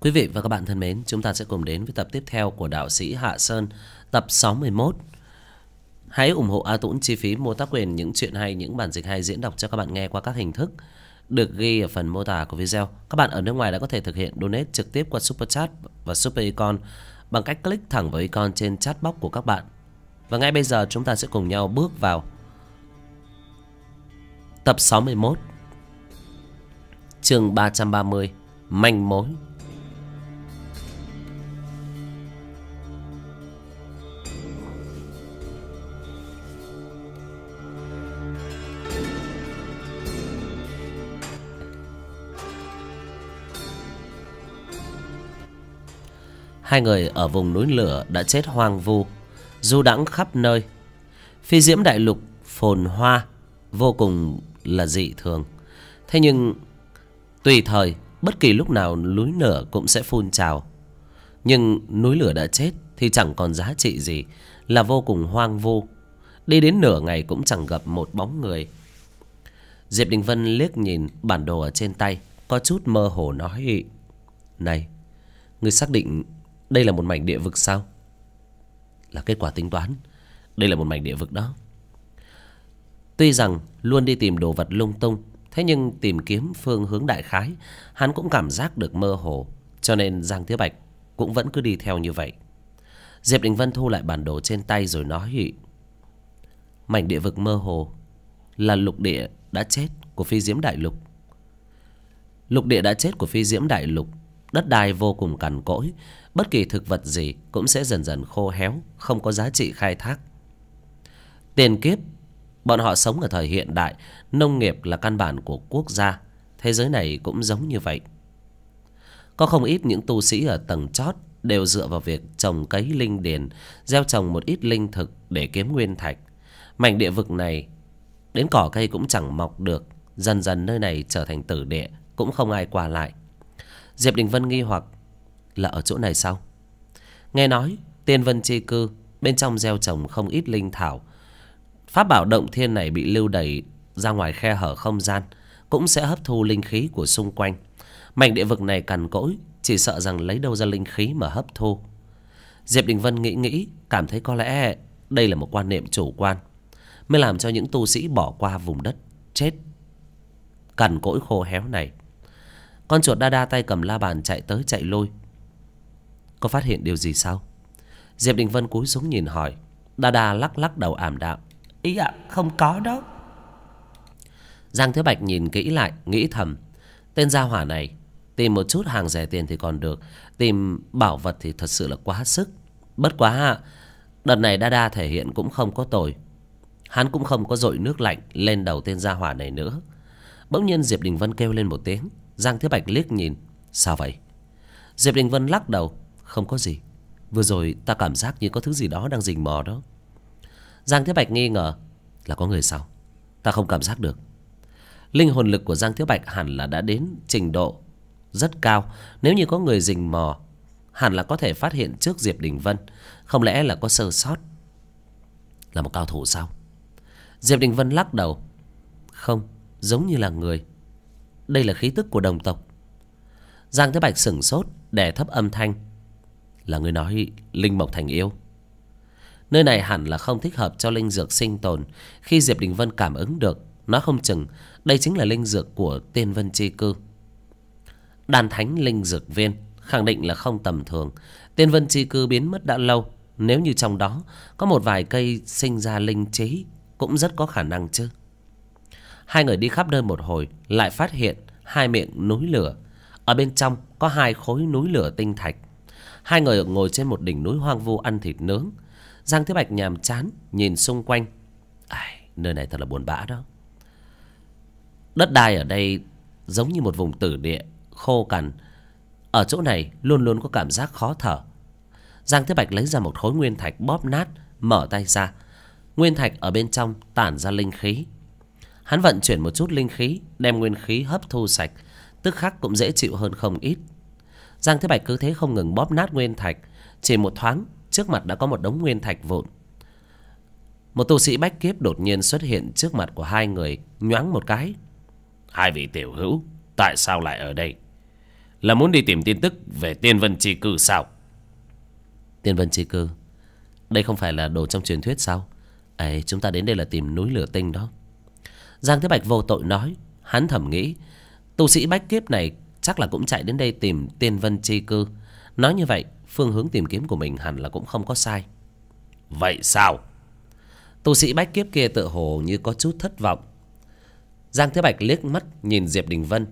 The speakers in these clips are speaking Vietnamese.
Quý vị và các bạn thân mến, chúng ta sẽ cùng đến với tập tiếp theo của Đạo sĩ Hạ Sơn, tập 61. Hãy ủng hộ A Tũng chi phí mua tác quyền những chuyện hay, những bản dịch hay diễn đọc cho các bạn nghe qua các hình thức được ghi ở phần mô tả của video. Các bạn ở nước ngoài đã có thể thực hiện donate trực tiếp qua Super Chat và Super Icon bằng cách click thẳng vào icon trên chat box của các bạn. Và ngay bây giờ chúng ta sẽ cùng nhau bước vào tập 61, chương 330, manh mối. Hai người ở vùng núi lửa đã chết hoang vu, du đãng khắp nơi. Phi diễm đại lục phồn hoa vô cùng là dị thường. Thế nhưng tùy thời, bất kỳ lúc nào núi lửa cũng sẽ phun trào. Nhưng núi lửa đã chết thì chẳng còn giá trị gì, là vô cùng hoang vu. Đi đến nửa ngày cũng chẳng gặp một bóng người. Diệp Đình Vân liếc nhìn bản đồ ở trên tay, có chút mơ hồ nói: "Này, ngươi xác định đây là một mảnh địa vực sao?" "Là kết quả tính toán, đây là một mảnh địa vực đó." Tuy rằng luôn đi tìm đồ vật lung tung, thế nhưng tìm kiếm phương hướng đại khái hắn cũng cảm giác được mơ hồ, cho nên Giang Thiếu Bạch cũng vẫn cứ đi theo như vậy. Diệp Đình Vân thu lại bản đồ trên tay rồi nói: "Mảnh địa vực mơ hồ là lục địa đã chết của Phi Diễm Đại Lục. Lục địa đã chết của Phi Diễm Đại Lục, đất đai vô cùng cằn cỗi, bất kỳ thực vật gì cũng sẽ dần dần khô héo, không có giá trị khai thác. Tiền kiếp, bọn họ sống ở thời hiện đại, nông nghiệp là căn bản của quốc gia. Thế giới này cũng giống như vậy. Có không ít những tu sĩ ở tầng chót đều dựa vào việc trồng cấy linh điền, gieo trồng một ít linh thực để kiếm nguyên thạch. Mảnh địa vực này đến cỏ cây cũng chẳng mọc được, dần dần nơi này trở thành tử địa, cũng không ai qua lại." Diệp Đình Vân nghi hoặc: "Là ở chỗ này sao?" Nghe nói Tiên Vân chi cư bên trong gieo trồng không ít linh thảo. Pháp bảo động thiên này bị lưu đày ra ngoài khe hở không gian, cũng sẽ hấp thu linh khí của xung quanh. Mảnh địa vực này cằn cỗi, chỉ sợ rằng lấy đâu ra linh khí mà hấp thu. Diệp Đình Vân nghĩ, cảm thấy có lẽ đây là một quan niệm chủ quan, mới làm cho những tu sĩ bỏ qua vùng đất chết cằn cỗi khô héo này. Con chuột Đa Đa tay cầm la bàn chạy tới chạy lui. "Có phát hiện điều gì sao?" Diệp Đình Vân cúi xuống nhìn hỏi. Đa Đa lắc lắc đầu ảm đạm: "Ý ạ, không có đó." Giang Thiếu Bạch nhìn kỹ lại, nghĩ thầm: tên gia hỏa này tìm một chút hàng rẻ tiền thì còn được, tìm bảo vật thì thật sự là quá sức. Bất quá đợt này Đa Đa thể hiện cũng không có tồi. Hắn cũng không có dội nước lạnh lên đầu tên gia hỏa này nữa. Bỗng nhiên Diệp Đình Vân kêu lên một tiếng. Giang Thiếu Bạch liếc nhìn: "Sao vậy?" Diệp Đình Vân lắc đầu: "Không có gì. Vừa rồi ta cảm giác như có thứ gì đó đang rình mò đó." Giang Thiếu Bạch nghi ngờ: "Là có người sao? Ta không cảm giác được." Linh hồn lực của Giang Thiếu Bạch hẳn là đã đến trình độ rất cao. Nếu như có người rình mò, hẳn là có thể phát hiện trước Diệp Đình Vân. Không lẽ là có sơ sót? Là một cao thủ sao? Diệp Đình Vân lắc đầu: "Không, giống như là người. Đây là khí tức của đồng tộc." Giang Thế Bạch sửng sốt, đè thấp âm thanh: "Là người nói linh mộc thành yêu. Nơi này hẳn là không thích hợp cho linh dược sinh tồn." Khi Diệp Đình Vân cảm ứng được, nói không chừng đây chính là linh dược của Tiên Vân chi cư. Đan thánh linh dược viên khẳng định là không tầm thường. Tiên Vân chi cư biến mất đã lâu, nếu như trong đó có một vài cây sinh ra linh trí cũng rất có khả năng chứ. Hai người đi khắp nơi một hồi, lại phát hiện hai miệng núi lửa. Ở bên trong có hai khối núi lửa tinh thạch. Hai người ngồi trên một đỉnh núi hoang vu ăn thịt nướng. Giang Thế Bạch nhàm chán nhìn xung quanh. Nơi này thật là buồn bã đó. Đất đai ở đây giống như một vùng tử địa khô cằn. Ở chỗ này luôn luôn có cảm giác khó thở. Giang Thế Bạch lấy ra một khối nguyên thạch bóp nát, mở tay ra. Nguyên thạch ở bên trong tản ra linh khí. Hắn vận chuyển một chút linh khí, đem nguyên khí hấp thu sạch, tức khắc cũng dễ chịu hơn không ít. Giang Thế Bạch cứ thế không ngừng bóp nát nguyên thạch. Chỉ một thoáng, trước mặt đã có một đống nguyên thạch vụn. Một tu sĩ bách kiếp đột nhiên xuất hiện trước mặt của hai người, nhoáng một cái. "Hai vị tiểu hữu, tại sao lại ở đây?" là muốn đi tìm tin tức về Tiên Vân Chi Cư sao? Tiên Vân Chi Cư? Đây không phải là đồ trong truyền thuyết sao? Ấy, chúng ta đến đây là tìm núi lửa tinh đó. Giang Thế Bạch vô tội nói. Hắn thầm nghĩ, tu sĩ bách kiếp này chắc là cũng chạy đến đây tìm Tiên Vân Chi Cư. Nói như vậy, phương hướng tìm kiếm của mình hẳn là cũng không có sai. Vậy sao? Tu sĩ bách kiếp kia tựa hồ như có chút thất vọng. Giang Thế Bạch liếc mắt nhìn Diệp Đình Vân.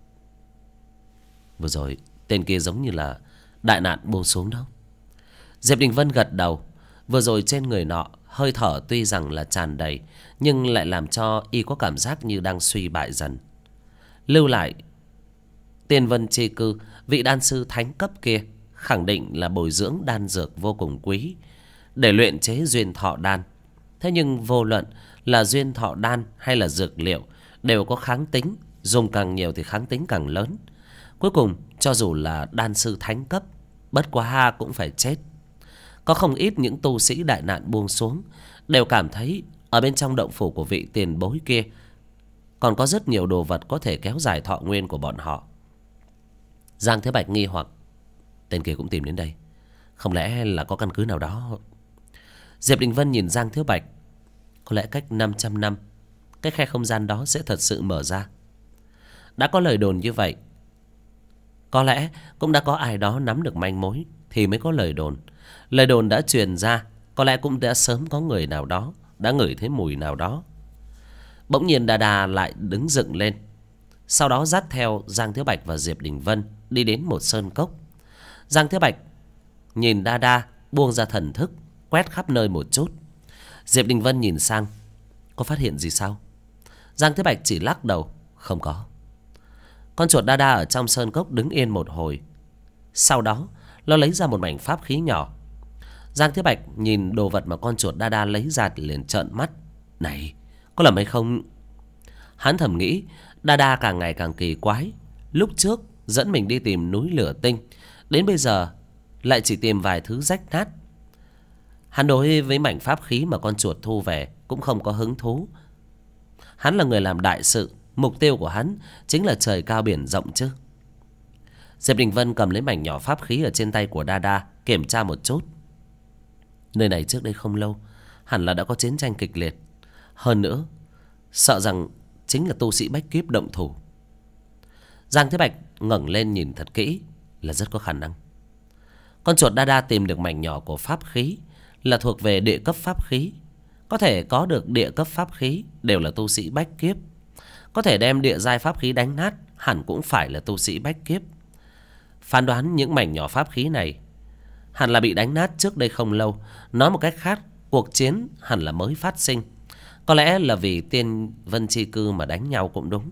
Vừa rồi tên kia giống như là đại nạn buông xuống đó. Diệp Đình Vân gật đầu. Vừa rồi trên người nọ hơi thở tuy rằng là tràn đầy, nhưng lại làm cho y có cảm giác như đang suy bại dần. Lưu lại Tiên Vân Chi Cư, vị đan sư thánh cấp kia khẳng định là bồi dưỡng đan dược vô cùng quý để luyện chế duyên thọ đan. Thế nhưng vô luận là duyên thọ đan hay là dược liệu đều có kháng tính, dùng càng nhiều thì kháng tính càng lớn. Cuối cùng cho dù là đan sư thánh cấp, bất quá cũng phải chết. Có không ít những tu sĩ đại nạn buông xuống đều cảm thấy ở bên trong động phủ của vị tiền bối kia còn có rất nhiều đồ vật có thể kéo dài thọ nguyên của bọn họ. Giang Thế Bạch nghi hoặc, tên kia cũng tìm đến đây, không lẽ là có căn cứ nào đó? Diệp Đình Vân nhìn Giang Thế Bạch, có lẽ cách 500 năm cái khe không gian đó sẽ thật sự mở ra. Đã có lời đồn như vậy, có lẽ cũng đã có ai đó nắm được manh mối thì mới có lời đồn. Lời đồn đã truyền ra, có lẽ cũng đã sớm có người nào đó đã ngửi thấy mùi nào đó. Bỗng nhiên Đa Đa lại đứng dựng lên, sau đó dắt theo Giang Thế Bạch và Diệp Đình Vân đi đến một sơn cốc. Giang Thế Bạch nhìn Đa Đa buông ra thần thức, quét khắp nơi một chút. Diệp Đình Vân nhìn sang, có phát hiện gì sao? Giang Thế Bạch chỉ lắc đầu, không có. Con chuột Đa Đa ở trong sơn cốc đứng yên một hồi, sau đó nó lấy ra một mảnh pháp khí nhỏ. Giang Thế Bạch nhìn đồ vật mà con chuột Đa Đa lấy ra thì liền trợn mắt. Này, có lầm hay không? Hắn thầm nghĩ, Đa Đa càng ngày càng kỳ quái. Lúc trước dẫn mình đi tìm núi lửa tinh, đến bây giờ lại chỉ tìm vài thứ rách nát. Hắn đối với mảnh pháp khí mà con chuột thu về cũng không có hứng thú. Hắn là người làm đại sự, mục tiêu của hắn chính là trời cao biển rộng chứ. Diệp Đình Vân cầm lấy mảnh nhỏ pháp khí ở trên tay của Đa Đa, kiểm tra một chút. Nơi này trước đây không lâu hẳn là đã có chiến tranh kịch liệt. Hơn nữa, sợ rằng chính là tu sĩ bách kiếp động thủ. Giang Thế Bạch ngẩng lên nhìn thật kỹ, là rất có khả năng. Con chuột Đa Đa tìm được mảnh nhỏ của pháp khí là thuộc về địa cấp pháp khí. Có thể có được địa cấp pháp khí đều là tu sĩ bách kiếp. Có thể đem địa giai pháp khí đánh nát hẳn cũng phải là tu sĩ bách kiếp. Phán đoán những mảnh nhỏ pháp khí này hẳn là bị đánh nát trước đây không lâu. Nói một cách khác, cuộc chiến hẳn là mới phát sinh. Có lẽ là vì Tiên Vân Chi Cư mà đánh nhau cũng đúng.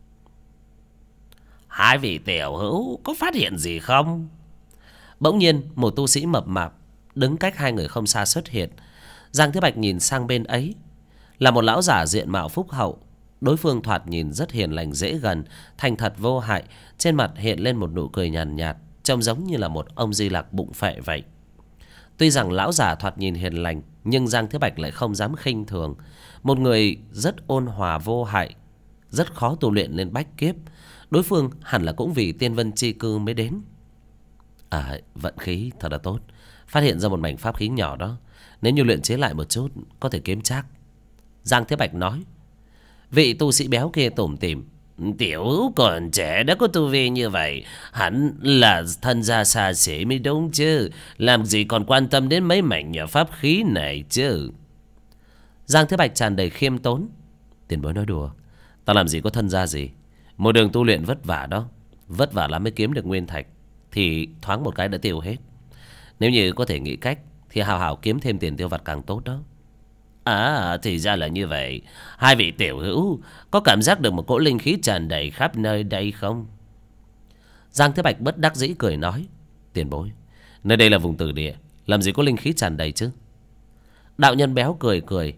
Hai vị tiểu hữu có phát hiện gì không? Bỗng nhiên một tu sĩ mập mạp đứng cách hai người không xa xuất hiện. Giang Thế Bạch nhìn sang bên ấy, là một lão giả diện mạo phúc hậu. Đối phương thoạt nhìn rất hiền lành dễ gần, thành thật vô hại. Trên mặt hiện lên một nụ cười nhàn nhạt, trông giống như là một ông Di Lặc bụng phệ vậy. Tuy rằng lão giả thoạt nhìn hiền lành, nhưng Giang Thế Bạch lại không dám khinh thường. Một người rất ôn hòa vô hại, rất khó tu luyện lên bách kiếp. Đối phương hẳn là cũng vì Tiên Vân Chi Cư mới đến. Vận khí thật là tốt, phát hiện ra một mảnh pháp khí nhỏ đó. Nếu như luyện chế lại một chút, có thể kiếm trác. Giang Thế Bạch nói. Vị tu sĩ béo kia tủm tỉm, tiểu hữu còn trẻ đã có tu vi như vậy, hẳn là thân gia xa xỉ mới đúng chứ. Làm gì còn quan tâm đến mấy mảnh nhỏ pháp khí này chứ? Giang Thế Bạch tràn đầy khiêm tốn. Tiền bối nói đùa, ta làm gì có thân gia gì. Một đường tu luyện vất vả đó, vất vả lắm mới kiếm được nguyên thạch, thì thoáng một cái đã tiêu hết. Nếu như có thể nghĩ cách thì hào hào kiếm thêm tiền tiêu vặt càng tốt đó. Thì ra là như vậy. Hai vị tiểu hữu có cảm giác được một cỗ linh khí tràn đầy khắp nơi đây không? Giang Thế Bạch bất đắc dĩ cười nói. Tiền bối, nơi đây là vùng tử địa, làm gì có linh khí tràn đầy chứ? Đạo nhân béo cười cười.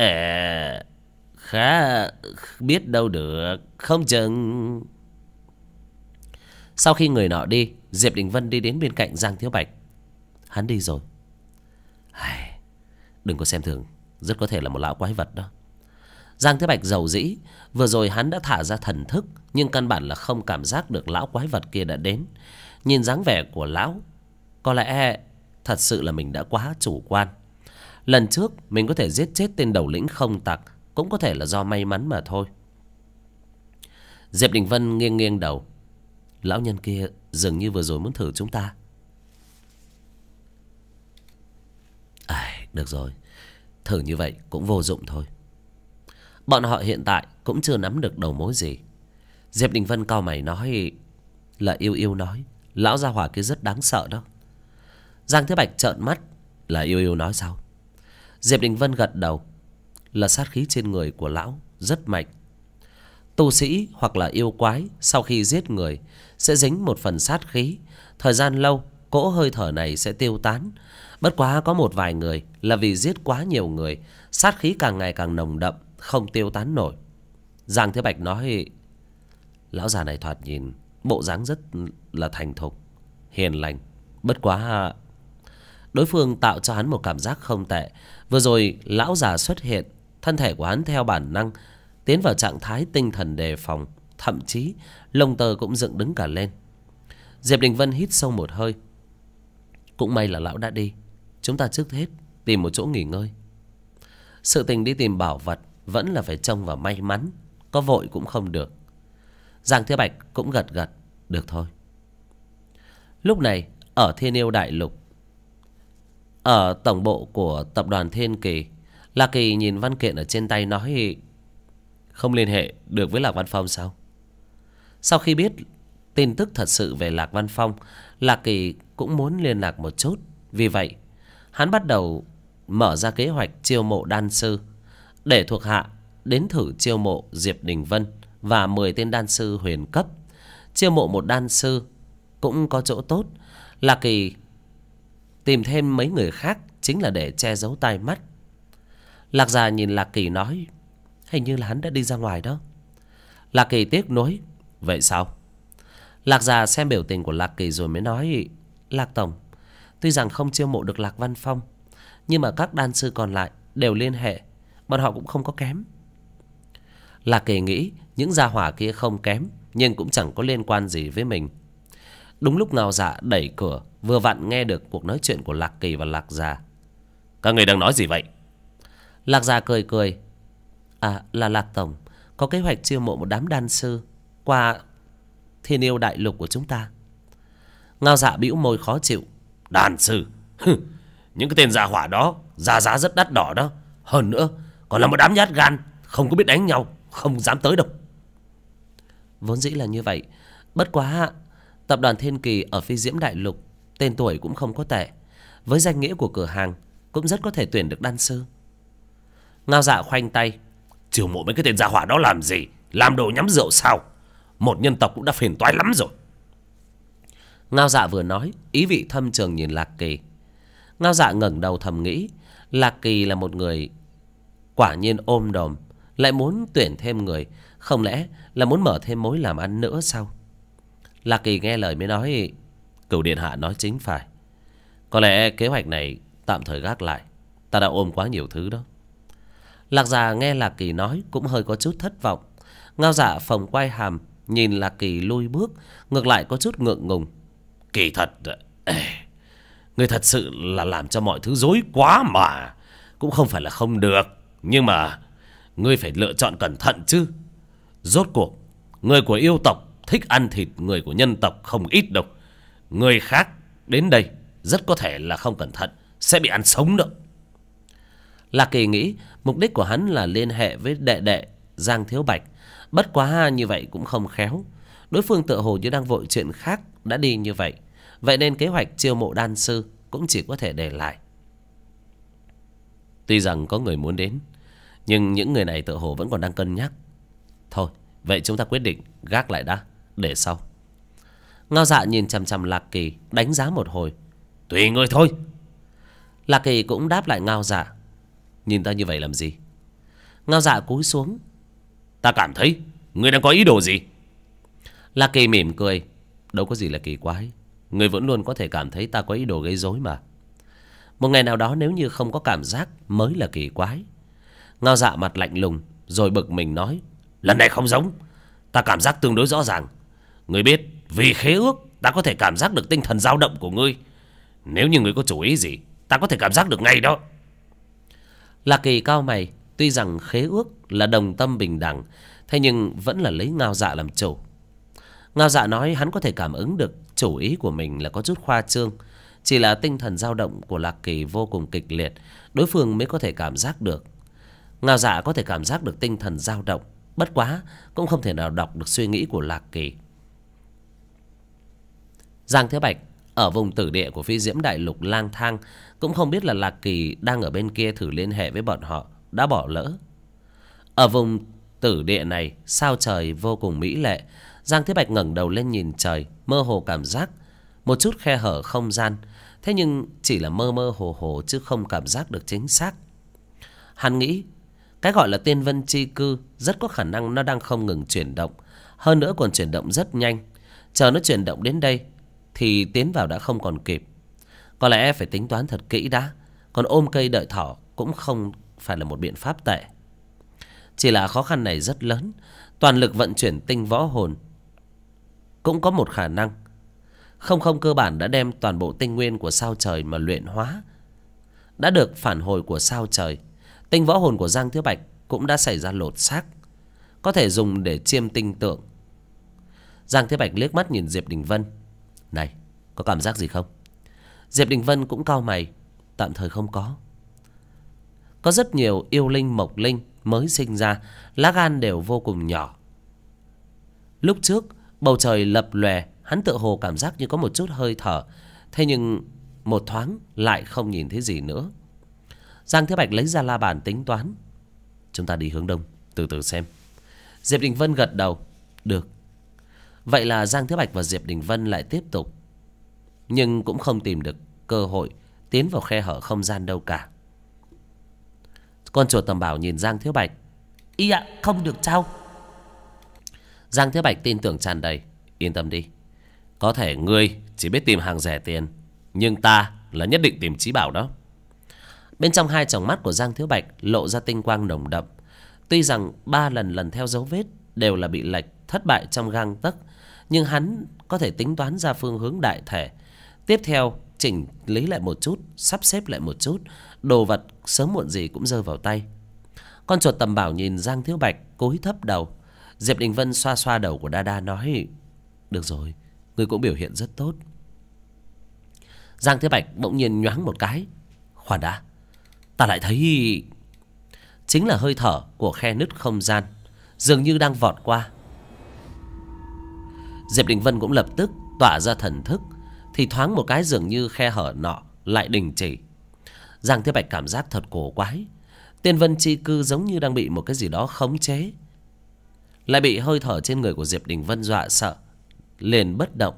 Khá biết đâu được, không chừng. Sau khi người nọ đi, Diệp Đình Vân đi đến bên cạnh Giang Thế Bạch. Hắn đi rồi. Đừng có xem thường, rất có thể là một lão quái vật đó. Giang Thế Bạch giàu dĩ. Vừa rồi hắn đã thả ra thần thức, nhưng căn bản là không cảm giác được lão quái vật kia đã đến. Nhìn dáng vẻ của lão, có lẽ thật sự là mình đã quá chủ quan. Lần trước mình có thể giết chết tên đầu lĩnh không tặc, cũng có thể là do may mắn mà thôi. Diệp Đình Vân nghiêng nghiêng đầu. Lão nhân kia dường như vừa rồi muốn thử chúng ta. Được rồi, thử như vậy cũng vô dụng thôi. Bọn họ hiện tại cũng chưa nắm được đầu mối gì. Diệp Đình Vân cau mày nói là Yêu Yêu nói lão gia hỏa kia rất đáng sợ đó. Giang Thế Bạch trợn mắt. Là Yêu Yêu nói sao? Diệp Đình Vân gật đầu. Là sát khí trên người của lão rất mạnh. Tu sĩ hoặc là yêu quái sau khi giết người sẽ dính một phần sát khí. Thời gian lâu, cỗ hơi thở này sẽ tiêu tán. Bất quá có một vài người là vì giết quá nhiều người, sát khí càng ngày càng nồng đậm, không tiêu tán nổi. Giang Thế Bạch nói, lão già này thoạt nhìn bộ dáng rất là thành thục, hiền lành. Bất quá đối phương tạo cho hắn một cảm giác không tệ. Vừa rồi lão già xuất hiện, thân thể của hắn theo bản năng tiến vào trạng thái tinh thần đề phòng, thậm chí lông tơ cũng dựng đứng cả lên. Diệp Đình Vân hít sâu một hơi. Cũng may là lão đã đi, chúng ta trước hết tìm một chỗ nghỉ ngơi. Sự tình đi tìm bảo vật vẫn là phải trông vào may mắn, có vội cũng không được. Giang Thế Bạch cũng gật gật. Được thôi. Lúc này ở Thiên Yêu Đại Lục, ở tổng bộ của tập đoàn Thiên Kỳ, Lạc Kỳ nhìn văn kiện ở trên tay nói, không liên hệ được với Lạc Văn Phong sao? Sau khi biết tin tức thật sự về Lạc Văn Phong, Lạc Kỳ cũng muốn liên lạc một chút. Vì vậy hắn bắt đầu mở ra kế hoạch chiêu mộ đan sư, để thuộc hạ đến thử chiêu mộ Diệp Đình Vân và 10 tên đan sư huyền cấp. Chiêu mộ một đan sư cũng có chỗ tốt. Lạc Kỳ tìm thêm mấy người khác chính là để che giấu tai mắt. Lạc già nhìn Lạc Kỳ nói, hình như là hắn đã đi ra ngoài đó. Lạc Kỳ tiếc nuối. Vậy sao? Lạc già xem biểu tình của Lạc Kỳ rồi mới nói, Lạc tổng, tuy rằng không chiêu mộ được Lạc Văn Phong, nhưng mà các đan sư còn lại đều liên hệ, bọn họ cũng không có kém. Lạc Kỳ nghĩ những gia hỏa kia không kém, nhưng cũng chẳng có liên quan gì với mình. Đúng lúc Ngao Dạ đẩy cửa, vừa vặn nghe được cuộc nói chuyện của Lạc Kỳ và Lạc già. Các người đang nói gì vậy? Lạc già cười cười. Là Lạc tổng có kế hoạch chiêu mộ một đám đan sư qua Thiên Yêu Đại Lục của chúng ta. Ngao Dạ bĩu môi khó chịu. Đan sư? Những cái tên gia hỏa đó giá rất đắt đỏ đó. Hơn nữa còn là một đám nhát gan, không có biết đánh nhau, không dám tới đâu. Vốn dĩ là như vậy. Bất quá tập đoàn Thiên Kỳ ở Phi Diễm Đại Lục tên tuổi cũng không có tệ. Với danh nghĩa của cửa hàng cũng rất có thể tuyển được đan sư. Ngao Dạ khoanh tay. Chiêu mộ mấy cái tên gia hỏa đó làm gì? Làm đồ nhắm rượu sao? Một nhân tộc cũng đã phiền toái lắm rồi. Ngao Dạ vừa nói, ý vị thâm trường nhìn Lạc Kỳ. Ngao Dạ ngẩng đầu thầm nghĩ, Lạc Kỳ là một người quả nhiên ôm đồm, lại muốn tuyển thêm người, không lẽ là muốn mở thêm mối làm ăn nữa sao? Lạc Kỳ nghe lời mới nói, Cửu điện hạ nói chính phải. Có lẽ kế hoạch này tạm thời gác lại, ta đã ôm quá nhiều thứ đó. Lạc già nghe Lạc Kỳ nói cũng hơi có chút thất vọng. Ngao Dạ phồng quay hàm, nhìn Lạc Kỳ lui bước, ngược lại có chút ngượng ngùng. Kỳ thật, người thật sự là làm cho mọi thứ rối quá mà. Cũng không phải là không được, nhưng mà ngươi phải lựa chọn cẩn thận chứ. Rốt cuộc người của yêu tộc thích ăn thịt người của nhân tộc không ít đâu. Người khác đến đây rất có thể là không cẩn thận sẽ bị ăn sống nữa. Lạc Kỳ nghĩ mục đích của hắn là liên hệ với đệ đệ Giang Thiếu Bạch. Bất quá như vậy cũng không khéo. Đối phương tựa hồ như đang vội chuyện khác đã đi như vậy. Vậy nên kế hoạch chiêu mộ đan sư cũng chỉ có thể để lại. Tuy rằng có người muốn đến, nhưng những người này tựa hồ vẫn còn đang cân nhắc. Thôi, vậy chúng ta quyết định gác lại đã, để sau. Ngao Dạ nhìn chằm chằm Lạc Kỳ, đánh giá một hồi. Tùy ngươi thôi. Lạc Kỳ cũng đáp lại Ngao Dạ. Nhìn ta như vậy làm gì? Ngao Dạ cúi xuống. Ta cảm thấy ngươi đang có ý đồ gì? Lạc Kỳ mỉm cười. Đâu có gì là kỳ quái. Ngươi vẫn luôn có thể cảm thấy ta có ý đồ gây rối mà. Một ngày nào đó nếu như không có cảm giác mới là kỳ quái. Ngao Dạ mặt lạnh lùng, rồi bực mình nói: lần này không giống. Ta cảm giác tương đối rõ ràng. Ngươi biết, vì khế ước ta có thể cảm giác được tinh thần dao động của ngươi. Nếu như ngươi có chủ ý gì, ta có thể cảm giác được ngay đó. Lạc Kỳ cau mày. Tuy rằng khế ước là đồng tâm bình đẳng, thế nhưng vẫn là lấy Ngao Dạ làm chủ. Ngao Dạ nói hắn có thể cảm ứng được chủ ý của mình là có chút khoa trương. Chỉ là tinh thần dao động của Lạc Kỳ vô cùng kịch liệt, đối phương mới có thể cảm giác được. Ngao Dạ có thể cảm giác được tinh thần dao động, bất quá cũng không thể nào đọc được suy nghĩ của Lạc Kỳ. Giang Thiếu Bạch ở vùng tử địa của Phi Diễm Đại Lục lang thang, cũng không biết là Lạc Kỳ đang ở bên kia thử liên hệ với bọn họ, đã bỏ lỡ. Ở vùng tử địa này, sao trời vô cùng mỹ lệ. Giang Thiếu Bạch ngẩng đầu lên nhìn trời, mơ hồ cảm giác một chút khe hở không gian, thế nhưng chỉ là mơ mơ hồ hồ chứ không cảm giác được chính xác. Hắn nghĩ cái gọi là tiên vân chi cư rất có khả năng nó đang không ngừng chuyển động, hơn nữa còn chuyển động rất nhanh. Chờ nó chuyển động đến đây thì tiến vào đã không còn kịp. Có lẽ phải tính toán thật kỹ đã. Còn ôm cây đợi thỏ cũng không phải là một biện pháp tệ. Chỉ là khó khăn này rất lớn. Toàn lực vận chuyển tinh võ hồn cũng có một khả năng. Không cơ bản đã đem toàn bộ tinh nguyên của sao trời mà luyện hóa. Đã được phản hồi của sao trời, tinh võ hồn của Giang Thiếu Bạch cũng đã xảy ra lột xác, có thể dùng để chiêm tinh tượng. Giang Thiếu Bạch liếc mắt nhìn Diệp Đình Vân. Này, có cảm giác gì không? Diệp Đình Vân cũng cau mày. Tạm thời không có. Có rất nhiều yêu linh mộc linh mới sinh ra, lá gan đều vô cùng nhỏ. Lúc trước bầu trời lập lòe, hắn tựa hồ cảm giác như có một chút hơi thở, thế nhưng một thoáng lại không nhìn thấy gì nữa. Giang Thiếu Bạch lấy ra la bàn tính toán. Chúng ta đi hướng đông, từ từ xem. Diệp Đình Vân gật đầu. Được. Vậy là Giang Thiếu Bạch và Diệp Đình Vân lại tiếp tục, nhưng cũng không tìm được cơ hội tiến vào khe hở không gian đâu cả. Con chuột tầm bảo nhìn Giang Thiếu Bạch. Ý ạ, không được sao? Giang Thiếu Bạch tin tưởng tràn đầy. Yên tâm đi. Có thể ngươi chỉ biết tìm hàng rẻ tiền, nhưng ta là nhất định tìm chí bảo đó. Bên trong hai tròng mắt của Giang Thiếu Bạch lộ ra tinh quang nồng đậm. Tuy rằng 3 lần theo dấu vết đều là bị lệch, thất bại trong gang tấc, nhưng hắn có thể tính toán ra phương hướng đại thể. Tiếp theo chỉnh lý lại một chút, sắp xếp lại một chút, đồ vật sớm muộn gì cũng rơi vào tay. Con chuột tầm bảo nhìn Giang Thiếu Bạch cúi thấp đầu. Diệp Đình Vân xoa xoa đầu của Đa Đa nói: được rồi, ngươi cũng biểu hiện rất tốt. Giang Thiếu Bạch bỗng nhiên nhoáng một cái. Khoan đã, ta lại thấy chính là hơi thở của khe nứt không gian, dường như đang vọt qua. Diệp Đình Vân cũng lập tức tỏa ra thần thức, thì thoáng một cái dường như khe hở nọ lại đình chỉ. Giang Thiếu Bạch cảm giác thật cổ quái. Tiên vân chi cư giống như đang bị một cái gì đó khống chế, lại bị hơi thở trên người của Diệp Đình Vân dọa sợ, liền bất động.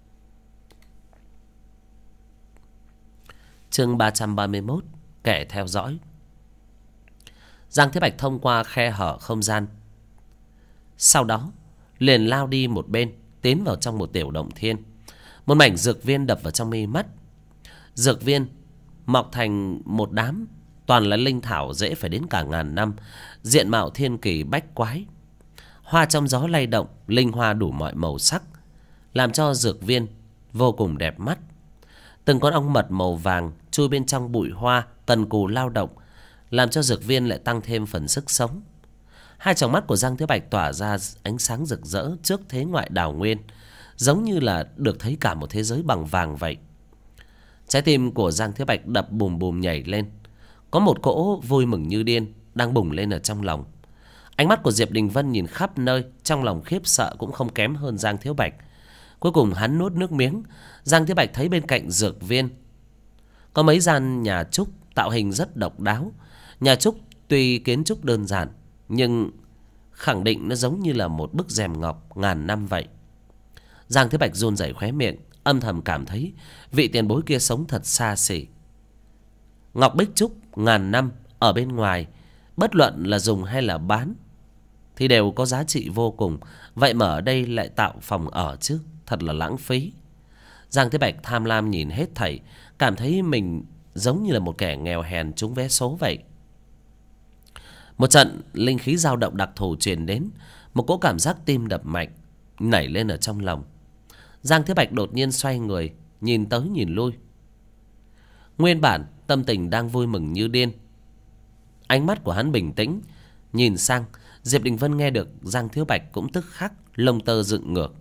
Chương 331, kẻ theo dõi. Giang Thiếu Bạch thông qua khe hở không gian, sau đó liền lao đi một bên, tiến vào trong một tiểu động thiên. Một mảnh dược viên đập vào trong mi mắt. Dược viên mọc thành một đám, toàn là linh thảo dễ phải đến cả ngàn năm, diện mạo thiên kỳ bách quái. Hoa trong gió lay động, linh hoa đủ mọi màu sắc, làm cho dược viên vô cùng đẹp mắt. Từng con ong mật màu vàng chui bên trong bụi hoa, cần cù lao động, làm cho dược viên lại tăng thêm phần sức sống. Hai tròng mắt của Giang Thiếu Bạch tỏa ra ánh sáng rực rỡ trước thế ngoại đào nguyên, giống như là được thấy cả một thế giới bằng vàng vậy. Trái tim của Giang Thiếu Bạch đập bùm bùm nhảy lên. Có một cỗ vui mừng như điên đang bùng lên ở trong lòng. Ánh mắt của Diệp Đình Vân nhìn khắp nơi, trong lòng khiếp sợ cũng không kém hơn Giang Thiếu Bạch. Cuối cùng hắn nuốt nước miếng. Giang Thiếu Bạch thấy bên cạnh dược viên có mấy gian nhà trúc tạo hình rất độc đáo. Nhà trúc tuy kiến trúc đơn giản, nhưng khẳng định nó giống như là một bức rèm ngọc ngàn năm vậy. Giang Thiếu Bạch run rẩy khóe miệng, âm thầm cảm thấy vị tiền bối kia sống thật xa xỉ. Ngọc bích trúc ngàn năm ở bên ngoài, bất luận là dùng hay là bán thì đều có giá trị vô cùng. Vậy mà ở đây lại tạo phòng ở chứ, thật là lãng phí. Giang Thế Bạch tham lam nhìn hết thảy, cảm thấy mình giống như là một kẻ nghèo hèn trúng vé số vậy. Một trận linh khí dao động đặc thù truyền đến. Một cỗ cảm giác tim đập mạnh nảy lên ở trong lòng. Giang Thế Bạch đột nhiên xoay người, nhìn tới nhìn lui. Nguyên bản tâm tình đang vui mừng như điên. Ánh mắt của hắn bình tĩnh, nhìn sang. Diệp Đình Vân nghe được Giang Thiếu Bạch cũng tức khắc lông tơ dựng ngược.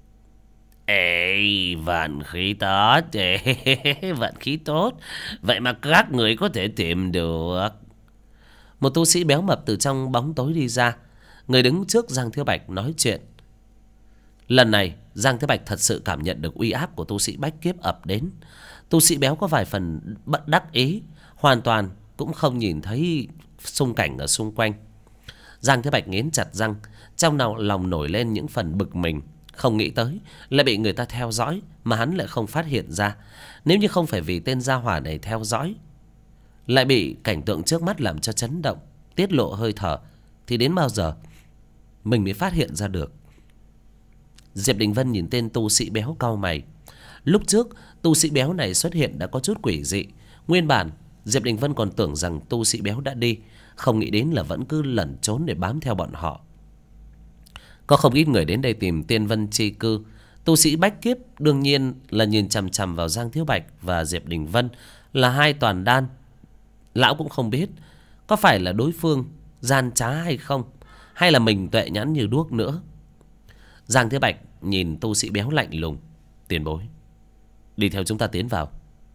Ê, vận khí tốt. Vận khí tốt. Vậy mà các người có thể tìm được. Một tu sĩ béo mập từ trong bóng tối đi ra. Người đứng trước Giang Thiếu Bạch nói chuyện. Lần này Giang Thiếu Bạch thật sự cảm nhận được uy áp của tu sĩ bách kiếp ập đến. Tu sĩ béo có vài phần bất đắc ý, hoàn toàn cũng không nhìn thấy xung cảnh ở xung quanh. Giang Thế Bạch nghiến chặt răng, trong lòng nổi lên những phần bực mình. Không nghĩ tới lại bị người ta theo dõi mà hắn lại không phát hiện ra. Nếu như không phải vì tên gia hỏa này theo dõi, lại bị cảnh tượng trước mắt làm cho chấn động, tiết lộ hơi thở, thì đến bao giờ mình mới phát hiện ra được. Diệp Đình Vân nhìn tên tu sĩ béo cau mày. Lúc trước tu sĩ béo này xuất hiện đã có chút quỷ dị. Nguyên bản Diệp Đình Vân còn tưởng rằng tu sĩ béo đã đi, không nghĩ đến là vẫn cứ lẩn trốn để bám theo bọn họ. Có không ít người đến đây tìm Tiên Vân chi cư. Tu sĩ bách kiếp đương nhiên là nhìn chằm chằm vào Giang Thiếu Bạch và Diệp Đình Vân là hai toàn đan. Lão cũng không biết có phải là đối phương gian trá hay không, hay là mình tuệ nhãn như đuốc nữa. Giang Thiếu Bạch nhìn tu sĩ béo lạnh lùng. Tiền bối, đi theo chúng ta tiến vào.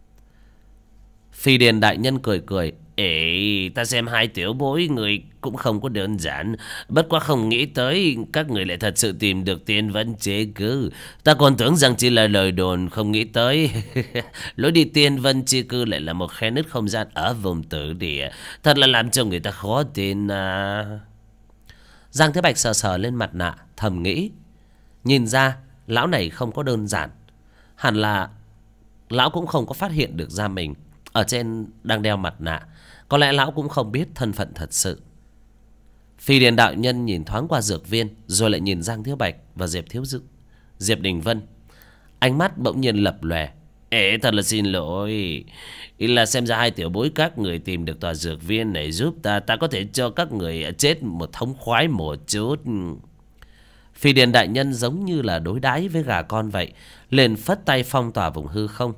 Phi Điền đại nhân cười cười. Ê, ta xem hai tiểu bối người cũng không có đơn giản. Bất quá không nghĩ tới các người lại thật sự tìm được Tiên Vân chế cư. Ta còn tưởng rằng chỉ là lời đồn, không nghĩ tới lối đi Tiên Vân chế cư lại là một khe nứt không gian ở vùng tử địa. Thật là làm cho người ta khó tin à. Giang Thế Bạch sờ sờ lên mặt nạ, thầm nghĩ. Nhìn ra lão này không có đơn giản. Hẳn là lão cũng không có phát hiện được ra mình ở trên đang đeo mặt nạ. Có lẽ lão cũng không biết thân phận thật sự. Phi Điền đạo nhân nhìn thoáng qua dược viên, rồi lại nhìn Giang Thiếu Bạch và Diệp Đình Vân. Ánh mắt bỗng nhiên lập lòe. Ê, thật là xin lỗi. Ý là xem ra hai tiểu bối các người tìm được tòa dược viên này giúp ta, ta có thể cho các người chết một thống khoái một chút. Phi Điền đại nhân giống như là đối đãi với gà con vậy, liền phất tay phong tỏa vùng hư không.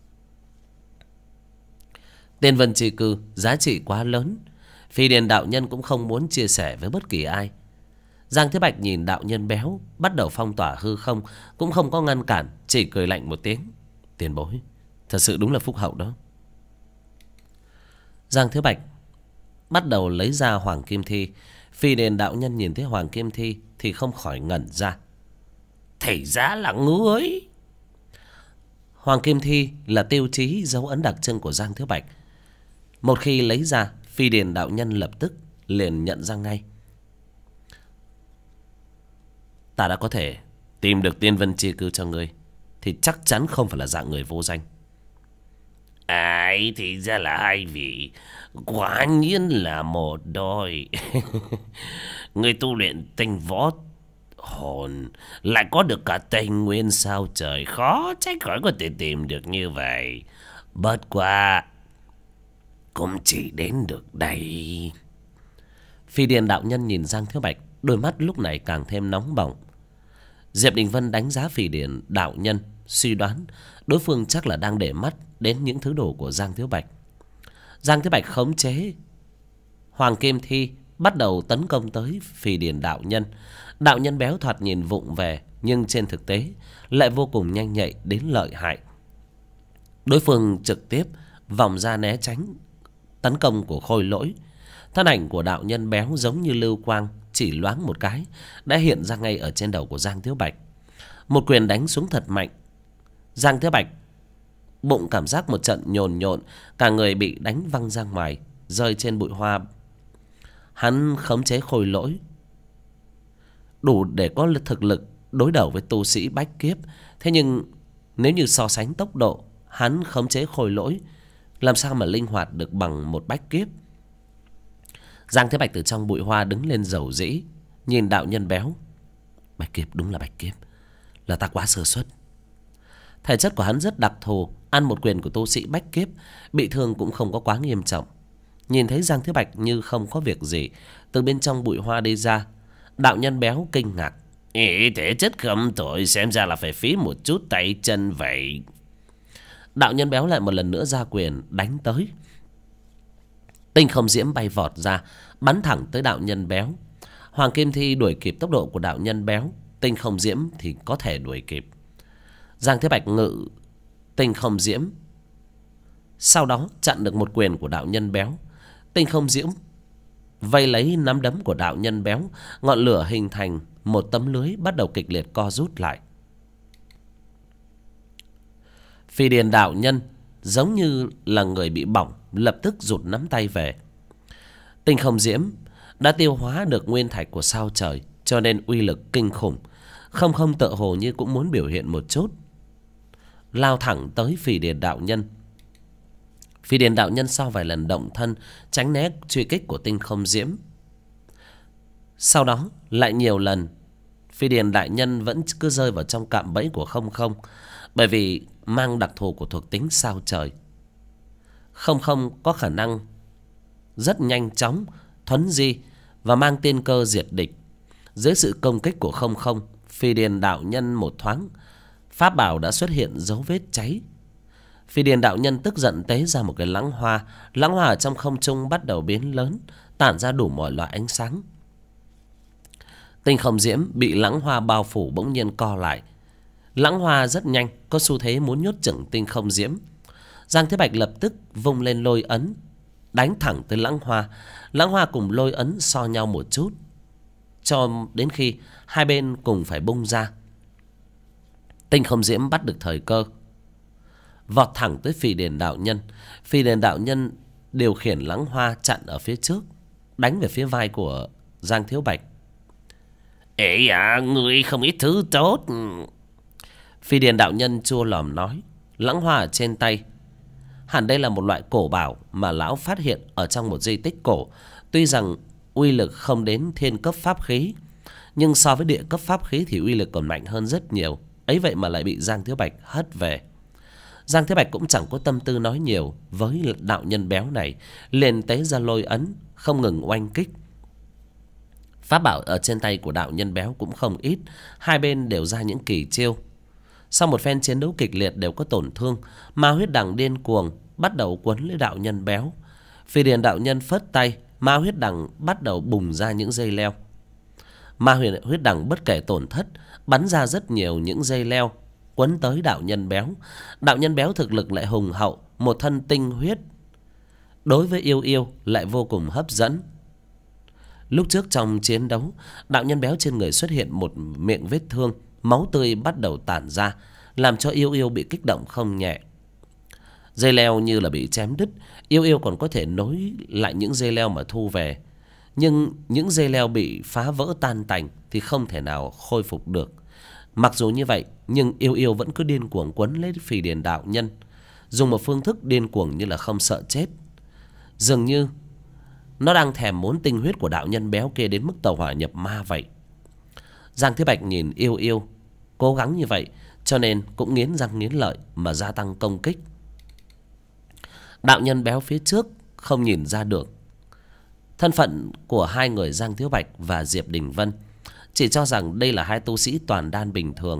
Tiên Vân chi cư giá trị quá lớn, Phi Điền đạo nhân cũng không muốn chia sẻ với bất kỳ ai. Giang Thế Bạch nhìn đạo nhân béo bắt đầu phong tỏa hư không, cũng không có ngăn cản, chỉ cười lạnh một tiếng. Tiền bối, thật sự đúng là phúc hậu đó. Giang Thế Bạch bắt đầu lấy ra Hoàng Kim Thi. Phi Điền đạo nhân nhìn thấy Hoàng Kim Thi thì không khỏi ngẩn ra. Thầy giá là ngươi. Hoàng Kim Thi là tiêu chí dấu ấn đặc trưng của Giang Thế Bạch. Một khi lấy ra, Phi Điền đạo nhân lập tức liền nhận ra ngay. Ta đã có thể tìm được Tiên Vân chi cư cho ngươi, thì chắc chắn không phải là dạng người vô danh. Ai thì ra là hai vị, quả nhiên là một đôi. Người tu luyện tinh võ hồn lại có được cả tinh nguyên sao trời, khó trách khỏi có thể tìm được như vậy. Bất quá cũng chỉ đến được đây. Phi Điền đạo nhân nhìn Giang Thiếu Bạch, đôi mắt lúc này càng thêm nóng bỏng. Diệp Đình Vân đánh giá Phi Điền đạo nhân, suy đoán đối phương chắc là đang để mắt đến những thứ đồ của Giang Thiếu Bạch. Giang Thiếu Bạch khống chế Hoàng Kim Thi bắt đầu tấn công tới Phi Điền đạo nhân. Đạo nhân béo thoạt nhìn vụng về, nhưng trên thực tế lại vô cùng nhanh nhạy đến lợi hại. Đối phương trực tiếp vòng ra né tránh tấn công của Khôi Lỗi. Thân ảnh của đạo nhân béo giống như lưu quang, chỉ loáng một cái đã hiện ra ngay ở trên đầu của Giang Thiếu Bạch. Một quyền đánh xuống thật mạnh. Giang Thiếu Bạch bụng cảm giác một trận nhồn nhộn, cả người bị đánh văng ra ngoài, rơi trên bụi hoa. Hắn khống chế Khôi Lỗi đủ để có thực lực đối đầu với tu sĩ bách kiếp. Thế nhưng nếu như so sánh tốc độ, hắn khống chế Khôi Lỗi làm sao mà linh hoạt được bằng một bách kiếp. Giang Thế Bạch từ trong bụi hoa đứng lên dầu dĩ, nhìn đạo nhân béo. Bách kiếp, đúng là bách kiếp, là ta quá sơ suất. Thể chất của hắn rất đặc thù, ăn một quyền của tu sĩ bách kiếp, bị thương cũng không có quá nghiêm trọng. Nhìn thấy Giang Thiếu Bạch như không có việc gì từ bên trong bụi hoa đi ra, đạo nhân béo kinh ngạc. Thể chất không tội, xem ra là phải phí một chút tay chân vậy. Đạo nhân béo lại một lần nữa ra quyền đánh tới. Tinh không diễm bay vọt ra, bắn thẳng tới đạo nhân béo. Hoàng Kim Thi đuổi kịp tốc độ của đạo nhân béo, tinh không diễm thì có thể đuổi kịp. Giang Thế Bạch ngự tinh không diễm, sau đó chặn được một quyền của đạo nhân béo. Tinh không diễm vây lấy nắm đấm của đạo nhân béo, ngọn lửa hình thành một tấm lưới bắt đầu kịch liệt co rút lại. Phì Điền đạo nhân giống như là người bị bỏng, lập tức rụt nắm tay về. Tinh không diễm đã tiêu hóa được nguyên thạch của sao trời, cho nên uy lực kinh khủng. Không tựa hồ như cũng muốn biểu hiện một chút, lao thẳng tới Phì Điền đạo nhân. Phì Điền đạo nhân sau vài lần động thân tránh né truy kích của tinh không diễm, sau đó lại nhiều lần, Phì Điền đại nhân vẫn cứ rơi vào trong cạm bẫy của không. Bởi vì mang đặc thù của thuộc tính sao trời, không có khả năng rất nhanh chóng thuấn di và mang tiên cơ diệt địch. Dưới sự công kích của không, Phì Điền đạo nhân một thoáng, pháp bảo đã xuất hiện dấu vết cháy. Phì Điền đạo nhân tức giận tế ra một cái lãng hoa. Lãng hoa ở trong không trung bắt đầu biến lớn, tản ra đủ mọi loại ánh sáng. Tinh không diễm bị lãng hoa bao phủ bỗng nhiên co lại. Lãng hoa rất nhanh có xu thế muốn nhốt chửng tinh không diễm. Giang Thế Bạch lập tức vung lên lôi ấn, đánh thẳng tới lãng hoa. Lãng hoa cùng lôi ấn so nhau một chút, cho đến khi hai bên cùng phải bung ra. Tinh không diễm bắt được thời cơ, vọt thẳng tới Phì Điền đạo nhân. Phì Điền đạo nhân điều khiển lãng hoa chặn ở phía trước, đánh về phía vai của Giang Thiếu Bạch. Ê ngươi không ít thứ tốt. Phì Điền đạo nhân chua lòm nói. Lãng hoa ở trên tay, hẳn đây là một loại cổ bảo mà lão phát hiện ở trong một di tích cổ. Tuy rằng uy lực không đến thiên cấp pháp khí, nhưng so với địa cấp pháp khí thì uy lực còn mạnh hơn rất nhiều. Ấy vậy mà lại bị Giang Thiếu Bạch hất về. Giang Thế Bạch cũng chẳng có tâm tư nói nhiều với đạo nhân béo này, liền tế ra lôi ấn không ngừng oanh kích. Pháp bảo ở trên tay của đạo nhân béo cũng không ít, hai bên đều ra những kỳ chiêu. Sau một phen chiến đấu kịch liệt đều có tổn thương, ma huyết đằng điên cuồng bắt đầu quấn lấy đạo nhân béo. Phì Điền đạo nhân phất tay, ma huyết đằng bắt đầu bùng ra những dây leo. Ma huyết đằng bất kể tổn thất bắn ra rất nhiều những dây leo quấn tới đạo nhân béo. Đạo nhân béo thực lực lại hùng hậu, một thân tinh huyết, đối với yêu lại vô cùng hấp dẫn. Lúc trước trong chiến đấu, đạo nhân béo trên người xuất hiện một miệng vết thương, máu tươi bắt đầu tản ra, làm cho yêu bị kích động không nhẹ. Dây leo như là bị chém đứt, yêu còn có thể nối lại những dây leo mà thu về, nhưng những dây leo bị phá vỡ tan tành thì không thể nào khôi phục được. Mặc dù như vậy, nhưng yêu vẫn cứ điên cuồng quấn lấy Phì Điền đạo nhân, dùng một phương thức điên cuồng như là không sợ chết. Dường như nó đang thèm muốn tinh huyết của đạo nhân béo kia đến mức tàu hỏa nhập ma vậy. Giang Thế Bạch nhìn yêu cố gắng như vậy, cho nên cũng nghiến răng nghiến lợi mà gia tăng công kích. Đạo nhân béo phía trước không nhìn ra được thân phận của hai người Giang Thiếu Bạch và Diệp Đình Vân, chỉ cho rằng đây là hai tu sĩ toàn đan bình thường.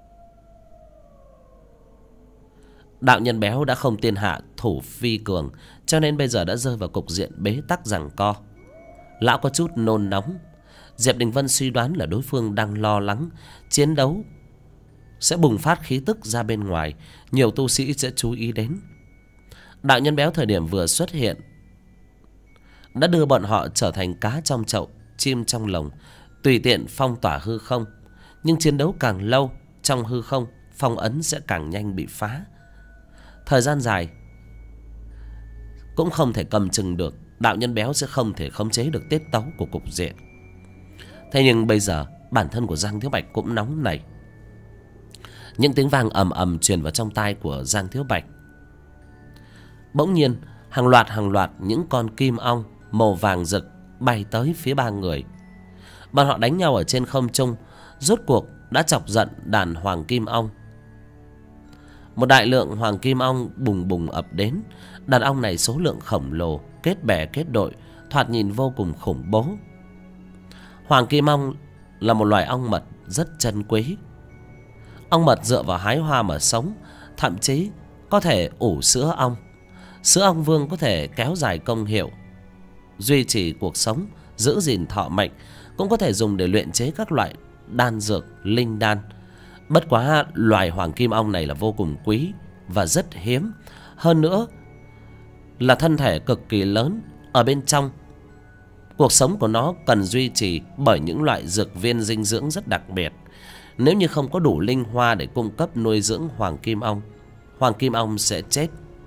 Đạo nhân béo đã không tiên hạ thủ phi cường, cho nên bây giờ đã rơi vào cục diện bế tắc giằng co. Lão có chút nôn nóng. Diệp Đình Vân suy đoán là đối phương đang lo lắng chiến đấu sẽ bùng phát khí tức ra bên ngoài, nhiều tu sĩ sẽ chú ý đến. Đạo nhân béo thời điểm vừa xuất hiện đã đưa bọn họ trở thành cá trong chậu, chim trong lồng, tùy tiện phong tỏa hư không. Nhưng chiến đấu càng lâu, trong hư không phong ấn sẽ càng nhanh bị phá. Thời gian dài cũng không thể cầm chừng được, đạo nhân béo sẽ không thể khống chế được tiết tấu của cục diện. Thế nhưng bây giờ bản thân của Giang Thiếu Bạch cũng nóng nảy. Những tiếng vang ầm ầm truyền vào trong tai của Giang Thiếu Bạch. Bỗng nhiên hàng loạt những con kim ong màu vàng rực bay tới phía ba người. Bọn họ đánh nhau ở trên không trung, rốt cuộc đã chọc giận đàn hoàng kim ong. Một đại lượng hoàng kim ong bùng bùng ập đến. Đàn ong này số lượng khổng lồ, kết bè kết đội, thoạt nhìn vô cùng khủng bố. Hoàng kim ong là một loài ong mật rất chân quý. Ong mật dựa vào hái hoa mà sống, thậm chí có thể ủ sữa ong. Sữa ong vương có thể kéo dài công hiệu, duy trì cuộc sống, giữ gìn thọ mệnh, cũng có thể dùng để luyện chế các loại đan dược, linh đan. Bất quá loài hoàng kim ong này là vô cùng quý và rất hiếm. Hơn nữa là thân thể cực kỳ lớn. Ở bên trong, cuộc sống của nó cần duy trì bởi những loại dược viên dinh dưỡng rất đặc biệt. Nếu như không có đủ linh hoa để cung cấp nuôi dưỡng hoàng kim ong sẽ chết.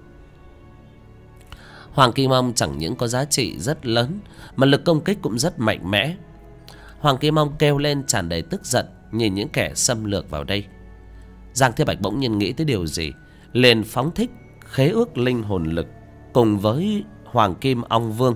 Hoàng kim ong chẳng những có giá trị rất lớn mà lực công kích cũng rất mạnh mẽ. Hoàng kim ong kêu lên tràn đầy tức giận nhìn những kẻ xâm lược vào đây. Giang Thế Bạch bỗng nhiên nghĩ tới điều gì, liền phóng thích khế ước linh hồn lực cùng với hoàng kim ong vương.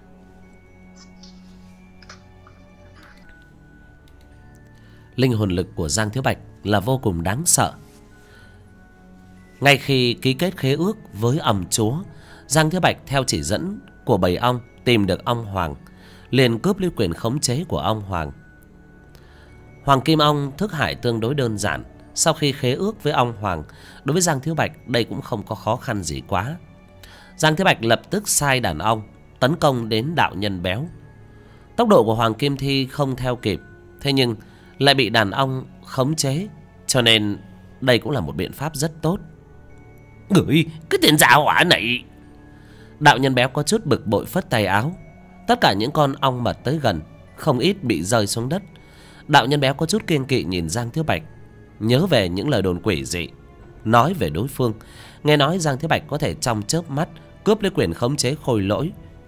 Linh hồn lực của Giang Thế Bạch là vô cùng đáng sợ. Ngay khi ký kết khế ước với ong chúa, Giang Thế Bạch theo chỉ dẫn của bầy ong tìm được ong hoàng, liền cướp lấy quyền khống chế của ong hoàng. Hoàng kim ong thức hải tương đối đơn giản. Sau khi khế ước với ong hoàng, đối với Giang Thế Bạch đây cũng không có khó khăn gì quá. Giang Thế Bạch lập tức sai đàn ong tấn công đến đạo nhân béo. Tốc độ của Hoàng Kim Thi không theo kịp, thế nhưng lại bị đàn ong khống chế, cho nên đây cũng là một biện pháp rất tốt. Ngửi cái tên giả hỏa này! Đạo nhân béo có chút bực bội phất tay áo. Tất cả những con ong mật tới gần, không ít bị rơi xuống đất. Đạo nhân béo có chút kiêng kỵ nhìn Giang Thế Bạch, nhớ về những lời đồn quỷ dị nói về đối phương. Nghe nói Giang Thế Bạch có thể trong chớp mắt cướp lấy quyền khống chế khôi lỗi,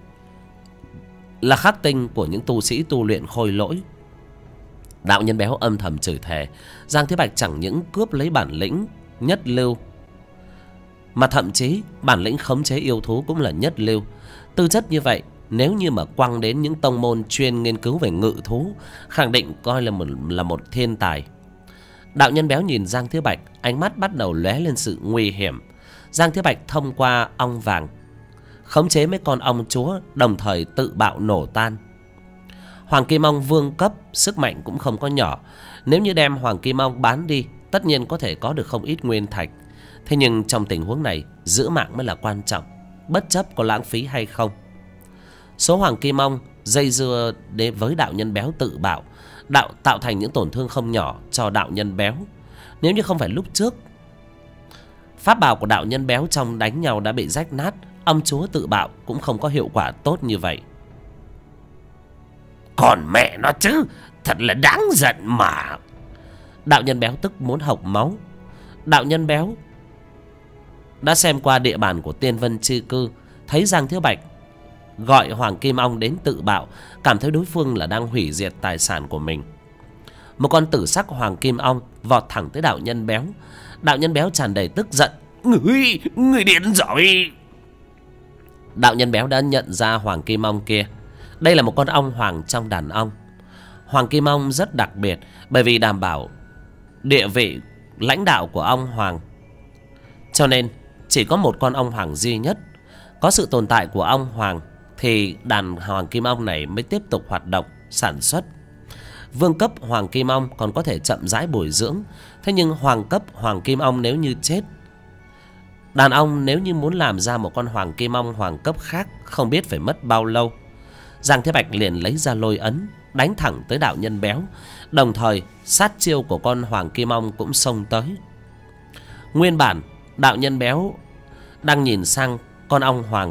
là khắc tinh của những tu sĩ tu luyện khôi lỗi. Đạo nhân béo âm thầm chửi thề, Giang Thế Bạch chẳng những cướp lấy bản lĩnh nhất lưu, mà thậm chí bản lĩnh khống chế yêu thú cũng là nhất lưu. Tư chất như vậy, nếu như mà quăng đến những tông môn chuyên nghiên cứu về ngự thú, khẳng định coi là một thiên tài. Đạo nhân béo nhìn Giang Thế Bạch, ánh mắt bắt đầu lóe lên sự nguy hiểm. Giang Thế Bạch thông qua ong vàng khống chế mấy con ong chúa, đồng thời tự bạo nổ tan. Hoàng kim ong vương cấp sức mạnh cũng không có nhỏ. Nếu như đem hoàng kim ong bán đi, tất nhiên có thể có được không ít nguyên thạch. Thế nhưng trong tình huống này, giữ mạng mới là quan trọng, bất chấp có lãng phí hay không. Số hoàng kim ong dây dưa đến với đạo nhân béo tự bạo, tạo thành những tổn thương không nhỏ cho đạo nhân béo. Nếu như không phải lúc trước pháp bảo của đạo nhân béo trong đánh nhau đã bị rách nát, ong chúa tự bạo cũng không có hiệu quả tốt như vậy. Còn mẹ nó chứ, thật là đáng giận mà. Đạo nhân béo tức muốn hộc máu. Đạo nhân béo đã xem qua địa bàn của Tiên Vân Chi Cư, thấy Giang Thế Bạch gọi hoàng kim ong đến tự bạo, cảm thấy đối phương là đang hủy diệt tài sản của mình. Một con tử sắc hoàng kim ong vọt thẳng tới đạo nhân béo. Đạo nhân béo tràn đầy tức giận. Người điên rồi! Đạo nhân béo đã nhận ra hoàng kim ong kia. Đây là một con ong hoàng trong đàn ong. Hoàng kim ong rất đặc biệt, bởi vì đảm bảo địa vị lãnh đạo của ong hoàng, cho nên chỉ có một con ong hoàng duy nhất. Có sự tồn tại của ong hoàng thì đàn hoàng kim ong này mới tiếp tục hoạt động, sản xuất. Vương cấp hoàng kim ong còn có thể chậm rãi bồi dưỡng. Thế nhưng hoàng cấp hoàng kim ong nếu như chết, đàn ong nếu như muốn làm ra một con hoàng kim ong hoàng cấp khác, không biết phải mất bao lâu. Giang Thế Bạch liền lấy ra lôi ấn, đánh thẳng tới đạo nhân béo. Đồng thời sát chiêu của con hoàng kim ong cũng xông tới. Nguyên bản đạo nhân béo đang nhìn sang con ong hoàng,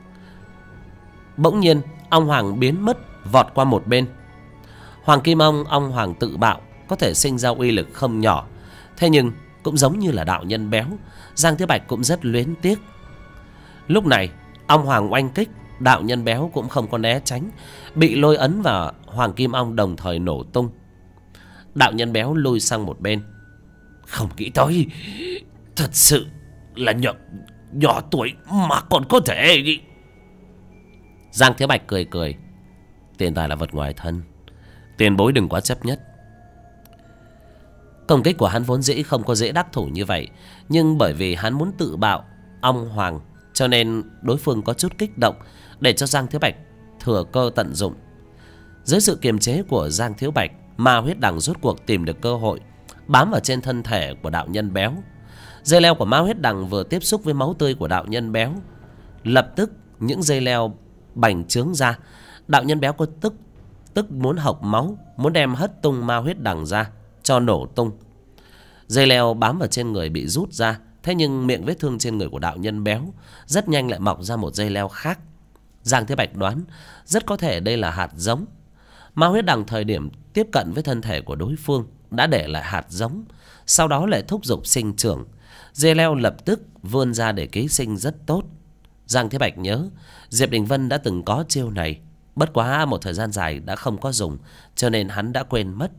bỗng nhiên ong hoàng biến mất, vọt qua một bên. Hoàng kim ong hoàng tự bạo có thể sinh ra uy lực không nhỏ. Thế nhưng cũng giống như là đạo nhân béo, Giang Thế Bạch cũng rất luyến tiếc. Lúc này ong hoàng oanh kích, đạo nhân béo cũng không có né tránh, bị lôi ấn và hoàng kim ong đồng thời nổ tung. Đạo nhân béo lui sang một bên. Không nghĩ tới, thật sự là nhỏ tuổi mà còn có thể. Giang Thế Bạch cười cười. Tiền tài là vật ngoài thân, tiền bối đừng quá chấp nhất. Công kích của hắn vốn dĩ không có dễ đắc thủ như vậy, nhưng bởi vì hắn muốn tự bạo ong hoàng, cho nên đối phương có chút kích động, để cho Giang Thiếu Bạch thừa cơ tận dụng. Dưới sự kiềm chế của Giang Thiếu Bạch, ma huyết đằng rốt cuộc tìm được cơ hội bám vào trên thân thể của đạo nhân béo. Dây leo của ma huyết đằng vừa tiếp xúc với máu tươi của đạo nhân béo, lập tức những dây leo bành trướng ra. Đạo nhân béo có tức muốn hộc máu, muốn đem hất tung ma huyết đằng ra cho nổ tung. Dây leo bám vào trên người bị rút ra, thế nhưng miệng vết thương trên người của đạo nhân béo rất nhanh lại mọc ra một dây leo khác. Giang Thế Bạch đoán rất có thể đây là hạt giống. Ma huyết đằng thời điểm tiếp cận với thân thể của đối phương đã để lại hạt giống, sau đó lại thúc giục sinh trưởng. Dây leo lập tức vươn ra để ký sinh rất tốt. Giang Thế Bạch nhớ Diệp Đình Vân đã từng có chiêu này, bất quá một thời gian dài đã không có dùng, cho nên hắn đã quên mất.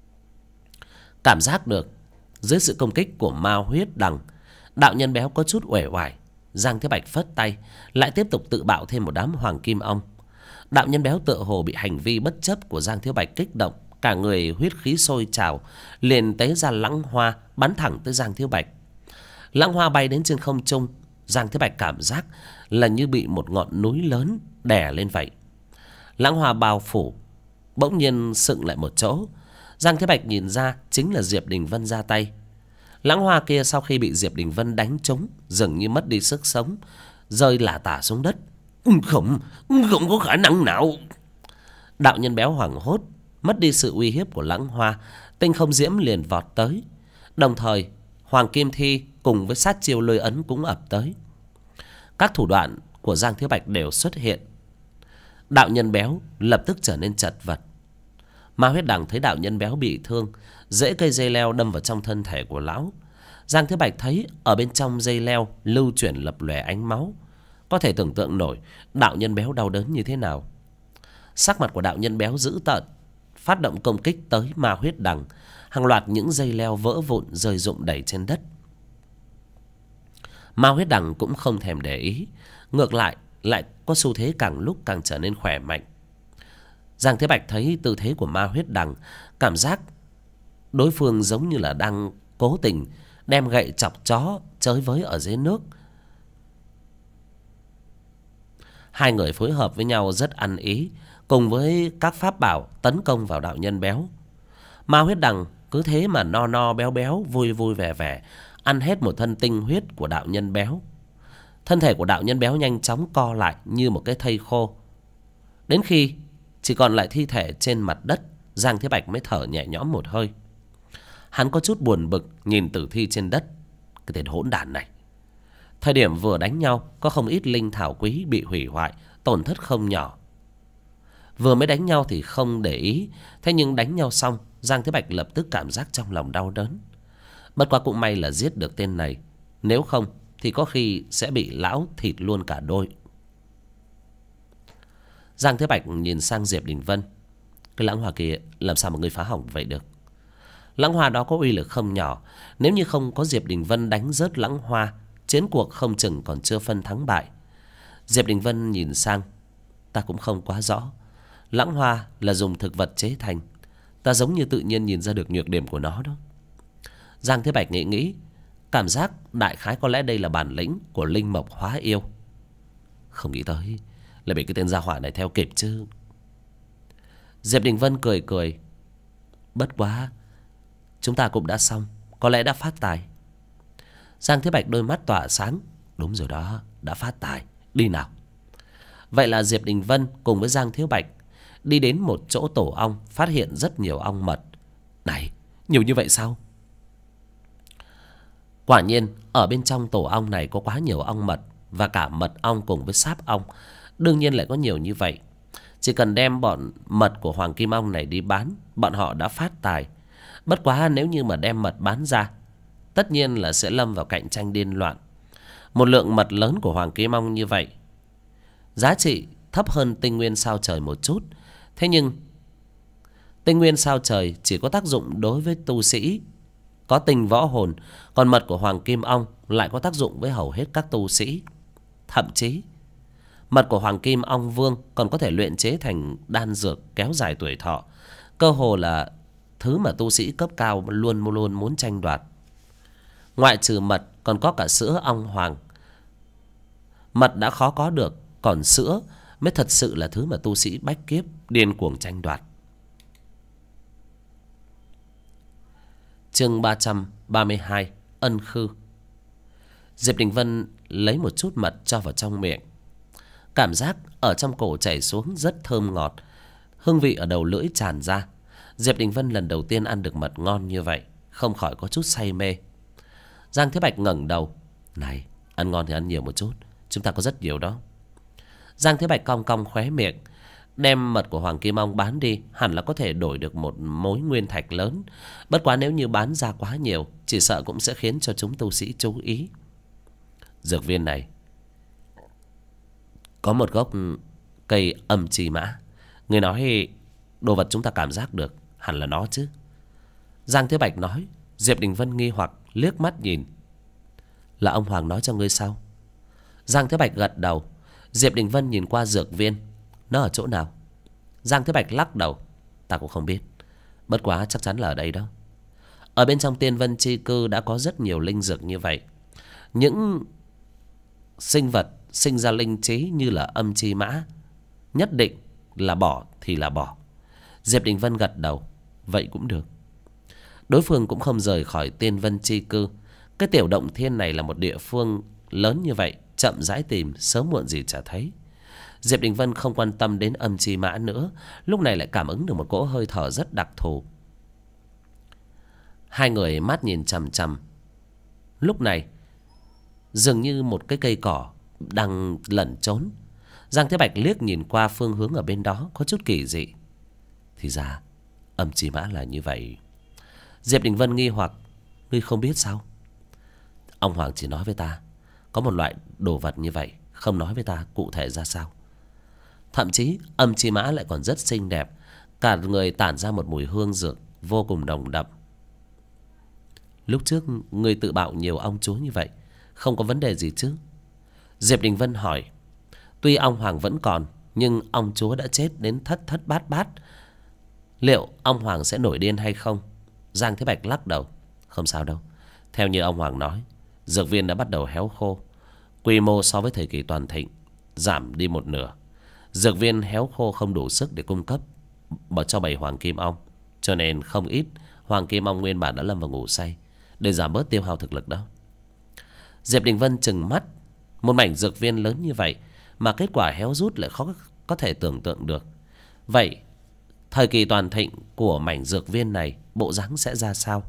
Cảm giác được dưới sự công kích của ma huyết đằng, đạo nhân béo có chút uể oải. Giang Thế Bạch phất tay, lại tiếp tục tự bạo thêm một đám hoàng kim ong. Đạo nhân béo tựa hồ bị hành vi bất chấp của Giang Thế Bạch kích động, cả người huyết khí sôi trào, liền tế ra lãng hoa bắn thẳng tới Giang Thế Bạch. Lãng hoa bay đến trên không trung, Giang Thế Bạch cảm giác là như bị một ngọn núi lớn đè lên vậy. Lãng hoa bao phủ, bỗng nhiên sững lại một chỗ. Giang Thế Bạch nhìn ra chính là Diệp Đình Vân ra tay. Lãng hoa kia sau khi bị Diệp Đình Vân đánh trúng, dường như mất đi sức sống, rơi lả tả xuống đất. Không có khả năng nào. Đạo nhân béo hoảng hốt, mất đi sự uy hiếp của lãng hoa, tinh không diễm liền vọt tới. Đồng thời hoàng kim thi cùng với sát chiêu lôi ấn cũng ập tới. Các thủ đoạn của Giang Thiếu Bạch đều xuất hiện. Đạo nhân béo lập tức trở nên chật vật. Ma huyết đằng thấy đạo nhân béo bị thương, rễ cây dây leo đâm vào trong thân thể của lão. Giang Thiếu Bạch thấy ở bên trong dây leo lưu chuyển lập lòe ánh máu, có thể tưởng tượng nổi đạo nhân béo đau đớn như thế nào. Sắc mặt của đạo nhân béo dữ tợn, phát động công kích tới ma huyết đằng. Hàng loạt những dây leo vỡ vụn rơi rụng đầy trên đất. Ma huyết đằng cũng không thèm để ý, ngược lại có xu thế càng lúc càng trở nên khỏe mạnh. Giang Thế Bạch thấy tư thế của ma huyết đằng, cảm giác đối phương giống như là đang cố tình đem gậy chọc chó chới với ở dưới nước. Hai người phối hợp với nhau rất ăn ý, cùng với các pháp bảo tấn công vào đạo nhân béo. Ma huyết đằng cứ thế mà no no béo béo, vui vui vẻ vẻ, ăn hết một thân tinh huyết của đạo nhân béo. Thân thể của đạo nhân béo nhanh chóng co lại như một cái thây khô. Đến khi chỉ còn lại thi thể trên mặt đất, Giang Thế Bạch mới thở nhẹ nhõm một hơi. Hắn có chút buồn bực nhìn tử thi trên đất. Cái tên hỗn đản này, thời điểm vừa đánh nhau có không ít linh thảo quý bị hủy hoại, tổn thất không nhỏ. Vừa mới đánh nhau thì không để ý, thế nhưng đánh nhau xong, Giang Thế Bạch lập tức cảm giác trong lòng đau đớn. Bất quá cũng may là giết được tên này, nếu không thì có khi sẽ bị lão thịt luôn cả đôi. Giang Thế Bạch nhìn sang Diệp Đình Vân. Cái lãng hoa kia làm sao mà ngươi phá hỏng vậy được? Lãng hoa đó có uy lực không nhỏ. Nếu như không có Diệp Đình Vân đánh rớt lãng hoa, chiến cuộc không chừng còn chưa phân thắng bại. Diệp Đình Vân nhìn sang. Ta cũng không quá rõ. Lãng hoa là dùng thực vật chế thành, ta giống như tự nhiên nhìn ra được nhược điểm của nó đó. Giang Thế Bạch nghĩ, cảm giác đại khái có lẽ đây là bản lĩnh của linh mộc hóa yêu. Không nghĩ tới là bị cái tên gia hỏa này theo kịp chứ. Diệp Đình Vân cười cười. Bất quá chúng ta cũng đã xong, có lẽ đã phát tài. Giang Thế Bạch đôi mắt tỏa sáng. Đúng rồi đó, đã phát tài. Đi nào. Vậy là Diệp Đình Vân cùng với Giang Thiếu Bạch đi đến một chỗ tổ ong, phát hiện rất nhiều ong mật. Này, nhiều như vậy sao? Quả nhiên ở bên trong tổ ong này có quá nhiều ong mật, và cả mật ong cùng với sáp ong. Đương nhiên lại có nhiều như vậy. Chỉ cần đem bọn mật của hoàng kim ong này đi bán, bọn họ đã phát tài. Bất quá nếu như mà đem mật bán ra, tất nhiên là sẽ lâm vào cạnh tranh điên loạn. Một lượng mật lớn của hoàng kim ong như vậy, giá trị thấp hơn tinh nguyên sao trời một chút. Thế nhưng tinh nguyên sao trời chỉ có tác dụng đối với tu sĩ có tinh võ hồn, còn mật của hoàng kim ong lại có tác dụng với hầu hết các tu sĩ. Thậm chí mật của hoàng kim ong vương còn có thể luyện chế thành đan dược kéo dài tuổi thọ. Cơ hồ là thứ mà tu sĩ cấp cao luôn luôn muốn tranh đoạt. Ngoại trừ mật còn có cả sữa ong hoàng. Mật đã khó có được, còn sữa mới thật sự là thứ mà tu sĩ bách kiếp điên cuồng tranh đoạt. Chương 332: Ân khư. Diệp Đình Vân lấy một chút mật cho vào trong miệng. Cảm giác ở trong cổ chảy xuống rất thơm ngọt, hương vị ở đầu lưỡi tràn ra. Diệp Đình Vân lần đầu tiên ăn được mật ngon như vậy, không khỏi có chút say mê. Giang Thế Bạch ngẩng đầu: "Này, ăn ngon thì ăn nhiều một chút, chúng ta có rất nhiều đó." Giang Thế Bạch cong cong khóe miệng. Đem mật của Hoàng Kim Ong bán đi hẳn là có thể đổi được một mối nguyên thạch lớn. Bất quá nếu như bán ra quá nhiều, chỉ sợ cũng sẽ khiến cho chúng tu sĩ chú ý. Dược viên này có một gốc cây âm chi mã. Người nói đồ vật chúng ta cảm giác được hẳn là nó chứ. Giang Thế Bạch nói. Diệp Đình Vân nghi hoặc liếc mắt nhìn. Là ông Hoàng nói cho ngươi sao? Giang Thế Bạch gật đầu. Diệp Đình Vân nhìn qua dược viên. Nó ở chỗ nào? Giang Thế Bạch lắc đầu. Ta cũng không biết, bất quá chắc chắn là ở đây đó. Ở bên trong Tiên Vân Chi Cư đã có rất nhiều linh dược như vậy. Những sinh vật sinh ra linh trí như là âm chi mã nhất định là bỏ thì là bỏ. Diệp Đình Vân gật đầu. Vậy cũng được. Đối phương cũng không rời khỏi Tiên Vân Chi Cư. Cái tiểu động thiên này là một địa phương lớn như vậy, chậm rãi tìm sớm muộn gì chả thấy. Diệp Đình Vân không quan tâm đến âm chi mã nữa, lúc này lại cảm ứng được một cỗ hơi thở rất đặc thù. Hai người mắt nhìn chằm chằm. Lúc này dường như một cái cây cỏ đang lẩn trốn. Giang Thế Bạch liếc nhìn qua phương hướng ở bên đó, có chút kỳ dị. Thì ra âm chi mã là như vậy. Diệp Đình Vân nghi hoặc. Ngươi không biết sao? Ông Hoàng chỉ nói với ta có một loại đồ vật như vậy, không nói với ta cụ thể ra sao. Thậm chí âm chi mã lại còn rất xinh đẹp, cả người tản ra một mùi hương dược vô cùng nồng đậm. Lúc trước ngươi tự bạo nhiều ong chúa như vậy, không có vấn đề gì chứ? Diệp Đình Vân hỏi. Tuy ong hoàng vẫn còn, nhưng ong chúa đã chết đến thất thất bát bát. Liệu ong hoàng sẽ nổi điên hay không? Giang Thế Bạch lắc đầu. Không sao đâu. Theo như ông Hoàng nói, dược viên đã bắt đầu héo khô. Quy mô so với thời kỳ toàn thịnh giảm đi một nửa. Dược viên héo khô không đủ sức để cung cấp cho bầy Hoàng Kim Ong, cho nên không ít Hoàng Kim Ong nguyên bản đã lâm vào ngủ say, để giảm bớt tiêu hao thực lực đó. Diệp Đình Vân trừng mắt. Một mảnh dược viên lớn như vậy mà kết quả héo rút lại khó có thể tưởng tượng được. Vậy thời kỳ toàn thịnh của mảnh dược viên này bộ dáng sẽ ra sao?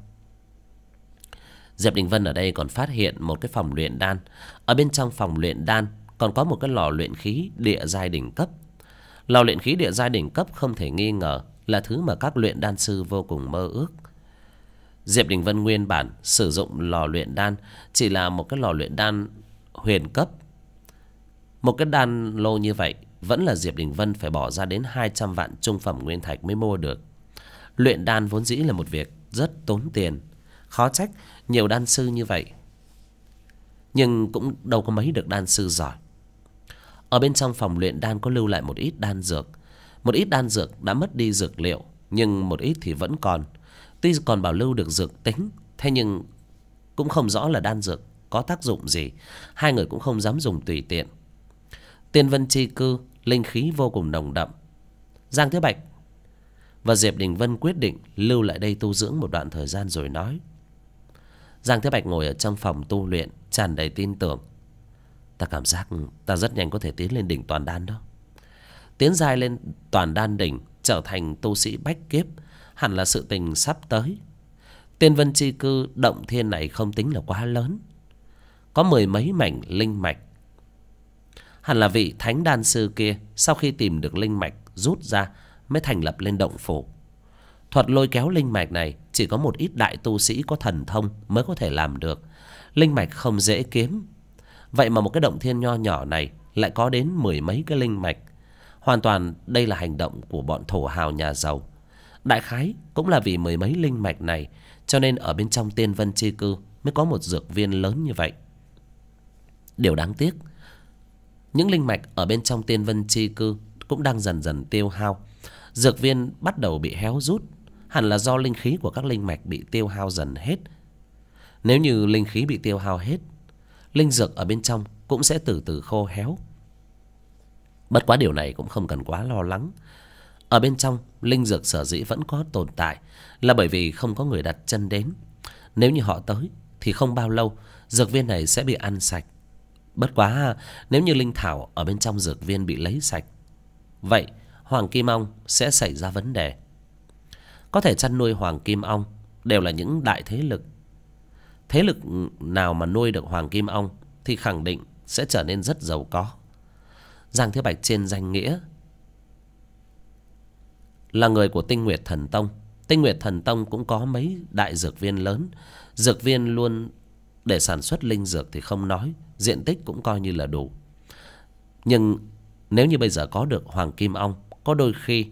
Diệp Đình Vân ở đây còn phát hiện một cái phòng luyện đan. Ở bên trong phòng luyện đan còn có một cái lò luyện khí địa giai đỉnh cấp. Lò luyện khí địa giai đỉnh cấp không thể nghi ngờ là thứ mà các luyện đan sư vô cùng mơ ước. Diệp Đình Vân nguyên bản sử dụng lò luyện đan chỉ là một cái lò luyện đan huyền cấp. Một cái đan lô như vậy vẫn là Diệp Đình Vân phải bỏ ra đến 200 vạn trung phẩm nguyên thạch mới mua được. Luyện đan vốn dĩ là một việc rất tốn tiền, khó trách nhiều đan sư như vậy, nhưng cũng đâu có mấy được đan sư giỏi. Ở bên trong phòng luyện đan có lưu lại một ít đan dược. Một ít đan dược đã mất đi dược liệu, nhưng một ít thì vẫn còn. Tuy còn bảo lưu được dược tính, thế nhưng cũng không rõ là đan dược có tác dụng gì. Hai người cũng không dám dùng tùy tiện. Tiên Vân Chi Cư linh khí vô cùng nồng đậm. Giang Thế Bạch và Diệp Đình Vân quyết định lưu lại đây tu dưỡng một đoạn thời gian rồi nói. Giang Thế Bạch ngồi ở trong phòng tu luyện tràn đầy tin tưởng. Ta cảm giác ta rất nhanh có thể tiến lên đỉnh toàn đan đó. Tiến giai lên toàn đan đỉnh, trở thành tu sĩ bách kiếp, hẳn là sự tình sắp tới. Tiên Vân Chi Cư động thiên này không tính là quá lớn, có 10 mấy mảnh linh mạch. Hẳn là vị thánh đan sư kia sau khi tìm được linh mạch rút ra mới thành lập lên động phủ. Thuật lôi kéo linh mạch này chỉ có một ít đại tu sĩ có thần thông mới có thể làm được. Linh mạch không dễ kiếm. Vậy mà một cái động thiên nho nhỏ này lại có đến 10 mấy cái linh mạch. Hoàn toàn đây là hành động của bọn thổ hào nhà giàu. Đại khái cũng là vì 10 mấy linh mạch này, cho nên ở bên trong Tiên Vân Chi Cư mới có một dược viên lớn như vậy. Điều đáng tiếc, những linh mạch ở bên trong Tiên Vân Chi Cư cũng đang dần dần tiêu hao. Dược viên bắt đầu bị héo rút. hẳn là do linh khí của các linh mạch bị tiêu hao dần hết. Nếu như linh khí bị tiêu hao hết, linh dược ở bên trong cũng sẽ từ từ khô héo. Bất quá điều này cũng không cần quá lo lắng. Ở bên trong, linh dược sở dĩ vẫn có tồn tại là bởi vì không có người đặt chân đến. Nếu như họ tới thì không bao lâu dược viên này sẽ bị ăn sạch. Bất quá nếu như linh thảo ở bên trong dược viên bị lấy sạch, vậy Hoàng Kim Ong sẽ xảy ra vấn đề. Có thể chăn nuôi Hoàng Kim Ong đều là những đại thế lực. Thế lực nào mà nuôi được Hoàng Kim Ong thì khẳng định sẽ trở nên rất giàu có. Giang Thiếu Bạch trên danh nghĩa là người của Tinh Nguyệt Thần Tông. Tinh Nguyệt Thần Tông cũng có mấy đại dược viên lớn. Dược viên luôn để sản xuất linh dược thì không nói, diện tích cũng coi như là đủ. Nhưng nếu như bây giờ có được Hoàng Kim Ong, có đôi khi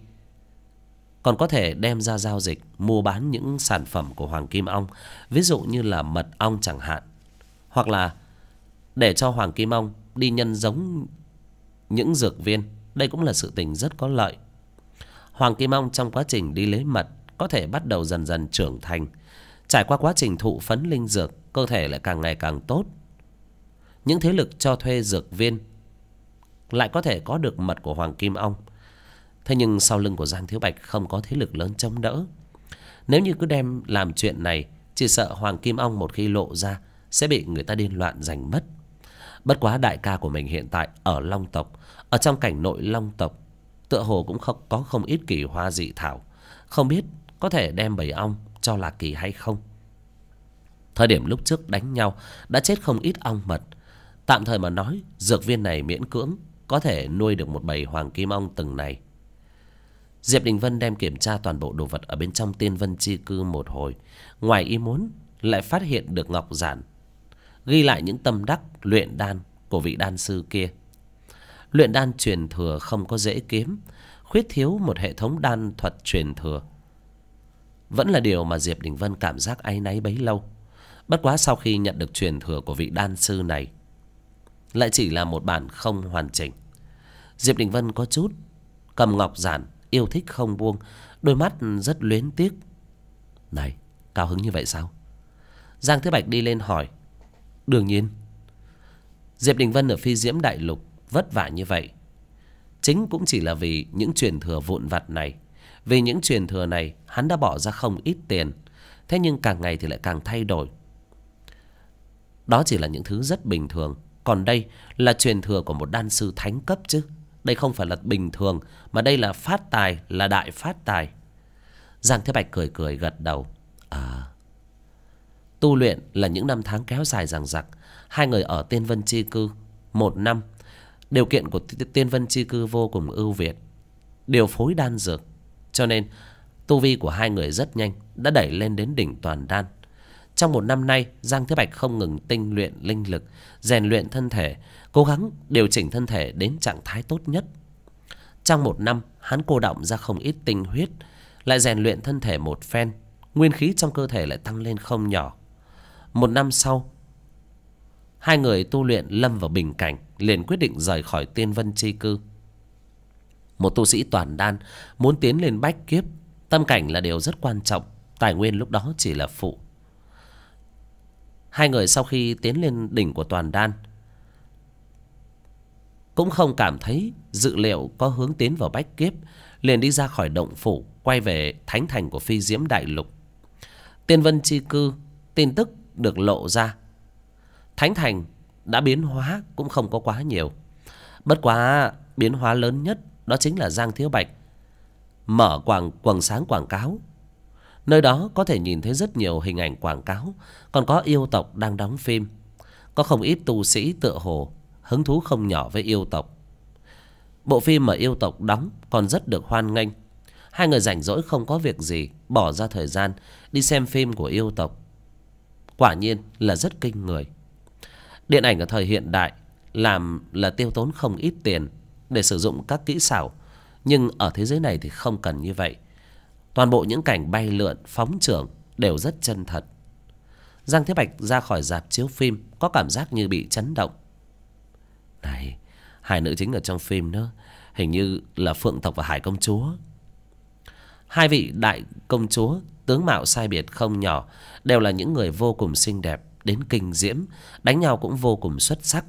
còn có thể đem ra giao dịch, mua bán những sản phẩm của Hoàng Kim Ong. Ví dụ như là mật ong chẳng hạn. Hoặc là để cho Hoàng Kim Ong đi nhân giống những dược viên. Đây cũng là sự tình rất có lợi. Hoàng Kim Ong trong quá trình đi lấy mật có thể bắt đầu dần dần trưởng thành. Trải qua quá trình thụ phấn linh dược, cơ thể lại càng ngày càng tốt. Những thế lực cho thuê dược viên lại có thể có được mật của Hoàng Kim Ong. Thế nhưng sau lưng của Giang Thiếu Bạch không có thế lực lớn chống đỡ. Nếu như cứ đem làm chuyện này, chỉ sợ Hoàng Kim Ong một khi lộ ra sẽ bị người ta điên loạn giành mất. Bất quá đại ca của mình hiện tại ở Long tộc, ở trong cảnh nội Long tộc, tựa hồ cũng có không ít kỳ hoa dị thảo. Không biết có thể đem bầy ong cho Lạc Kỳ hay không. Thời điểm lúc trước đánh nhau đã chết không ít ong mật. Tạm thời mà nói, dược viên này miễn cưỡng có thể nuôi được một bầy Hoàng Kim Ong từng này. Diệp Đình Vân đem kiểm tra toàn bộ đồ vật ở bên trong Tiên Vân Chi Cư một hồi. Ngoài ý muốn lại phát hiện được ngọc giản, ghi lại những tâm đắc luyện đan của vị đan sư kia. Luyện đan truyền thừa không có dễ kiếm, khuyết thiếu một hệ thống đan thuật truyền thừa, vẫn là điều mà Diệp Đình Vân cảm giác áy náy bấy lâu. Bất quá sau khi nhận được truyền thừa của vị đan sư này, lại chỉ là một bản không hoàn chỉnh. Diệp Đình Vân có chút cầm ngọc giản, yêu thích không buông, đôi mắt rất luyến tiếc. Này, cao hứng như vậy sao? Giang Thế Bạch đi lên hỏi. Đương nhiên. Diệp Đình Vân ở Phi Diễm Đại Lục vất vả như vậy, chính cũng chỉ là vì những truyền thừa vụn vặt này. Vì những truyền thừa này hắn đã bỏ ra không ít tiền. Thế nhưng càng ngày thì lại càng thay đổi. Đó chỉ là những thứ rất bình thường. Còn đây là truyền thừa của một đan sư thánh cấp chứ. Đây không phải là bình thường, mà đây là phát tài, là đại phát tài. Giang Thế Bạch cười cười gật đầu. Tu luyện là những năm tháng kéo dài dằng dặc. Hai người ở Tiên Vân Chi Cư 1 năm. Điều kiện của Tiên Vân Chi Cư vô cùng ưu việt, điều phối đan dược, cho nên tu vi của hai người rất nhanh đã đẩy lên đến đỉnh toàn đan. Trong 1 năm nay, Giang Thế Bạch không ngừng tinh luyện linh lực, rèn luyện thân thể, cố gắng điều chỉnh thân thể đến trạng thái tốt nhất. Trong 1 năm, hắn cô đọng ra không ít tinh huyết, lại rèn luyện thân thể một phen, nguyên khí trong cơ thể lại tăng lên không nhỏ. 1 năm sau, hai người tu luyện lâm vào bình cảnh, liền quyết định rời khỏi Tiên Vân Chi Cư. Một tu sĩ toàn đan muốn tiến lên bách kiếp, tâm cảnh là điều rất quan trọng, tài nguyên lúc đó chỉ là phụ. Hai người sau khi tiến lên đỉnh của toàn đan cũng không cảm thấy dự liệu có hướng tiến vào bách kiếp, liền đi ra khỏi động phủ, quay về thánh thành của Phi Diễm Đại Lục. Tiên Vân Chi Cư, tin tức được lộ ra, thánh thành đã biến hóa cũng không có quá nhiều. Bất quá biến hóa lớn nhất đó chính là Giang Thiếu Bạch mở quầng sáng quảng cáo. Nơi đó có thể nhìn thấy rất nhiều hình ảnh quảng cáo, còn có yêu tộc đang đóng phim. Có không ít tu sĩ tựa hồ hứng thú không nhỏ với yêu tộc. Bộ phim mà yêu tộc đóng còn rất được hoan nghênh. Hai người rảnh rỗi không có việc gì, bỏ ra thời gian đi xem phim của yêu tộc. Quả nhiên là rất kinh người. Điện ảnh ở thời hiện đại làm là tiêu tốn không ít tiền để sử dụng các kỹ xảo, nhưng ở thế giới này thì không cần như vậy. Toàn bộ những cảnh bay lượn, phóng chưởng đều rất chân thật. Giang Thế Bạch ra khỏi rạp chiếu phim có cảm giác như bị chấn động. Này, hai nữ chính ở trong phim đó hình như là Phượng Tộc và Hải Công Chúa. Hai vị đại công chúa tướng mạo sai biệt không nhỏ, đều là những người vô cùng xinh đẹp đến kinh diễm, đánh nhau cũng vô cùng xuất sắc.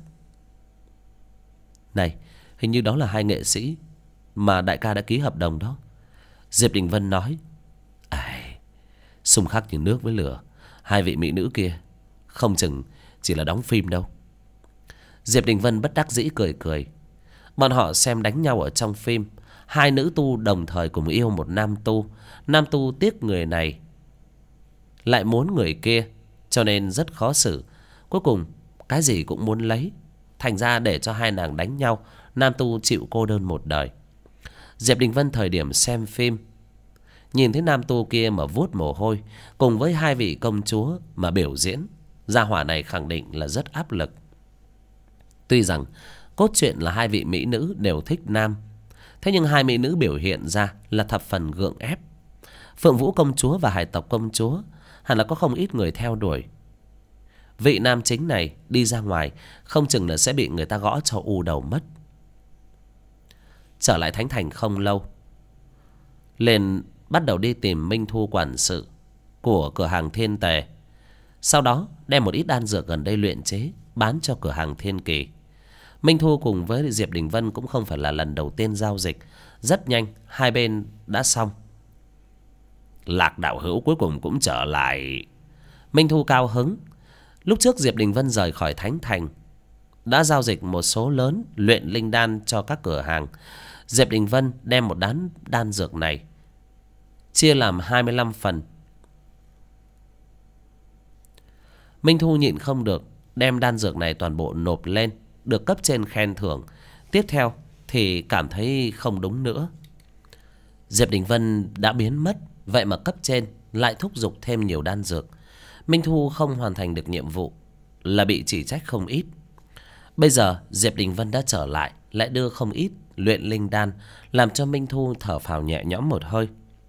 Này, hình như đó là hai nghệ sĩ mà đại ca đã ký hợp đồng đó. Diệp Đình Vân nói. Ai, xung khắc như nước với lửa. Hai vị mỹ nữ kia không chừng chỉ là đóng phim đâu. Diệp Đình Vân bất đắc dĩ cười cười. Bọn họ xem đánh nhau ở trong phim, hai nữ tu đồng thời cùng yêu một nam tu. Nam tu tiếc người này lại muốn người kia, cho nên rất khó xử. Cuối cùng cái gì cũng muốn lấy, thành ra để cho hai nàng đánh nhau, nam tu chịu cô đơn một đời. Diệp Đình Vân thời điểm xem phim, nhìn thấy nam tu kia mà vuốt mồ hôi, cùng với hai vị công chúa mà biểu diễn, gia hỏa này khẳng định là rất áp lực. Tuy rằng cốt truyện là hai vị mỹ nữ đều thích nam, thế nhưng hai mỹ nữ biểu hiện ra là thập phần gượng ép. Phượng Vũ công chúa và Hải Tộc công chúa hẳn là có không ít người theo đuổi. Vị nam chính này đi ra ngoài không chừng là sẽ bị người ta gõ cho u đầu mất. Trở lại Thánh Thành không lâu, liền bắt đầu đi tìm Minh Thu quản sự của cửa hàng Thiên Tề. Sau đó đem một ít đan dược gần đây luyện chế bán cho cửa hàng Thiên Kỳ. Minh Thu cùng với Diệp Đình Vân cũng không phải là lần đầu tiên giao dịch. Rất nhanh hai bên đã xong. Lạc đạo hữu cuối cùng cũng trở lại. Minh Thu cao hứng. Lúc trước Diệp Đình Vân rời khỏi Thánh Thành đã giao dịch một số lớn luyện linh đan cho các cửa hàng. Diệp Đình Vân đem một đan dược này chia làm 25 phần. Minh Thu nhịn không được, đem đan dược này toàn bộ nộp lên, được cấp trên khen thưởng. Tiếp theo thì cảm thấy không đúng nữa. Diệp Đình Vân đã biến mất, vậy mà cấp trên lại thúc giục thêm nhiều đan dược. Minh Thu không hoàn thành được nhiệm vụ là bị chỉ trách không ít. Bây giờ Diệp Đình Vân đã trở lại, lại đưa không ít luyện linh đan, làm cho Minh Thu thở phào nhẹ nhõm một hơi.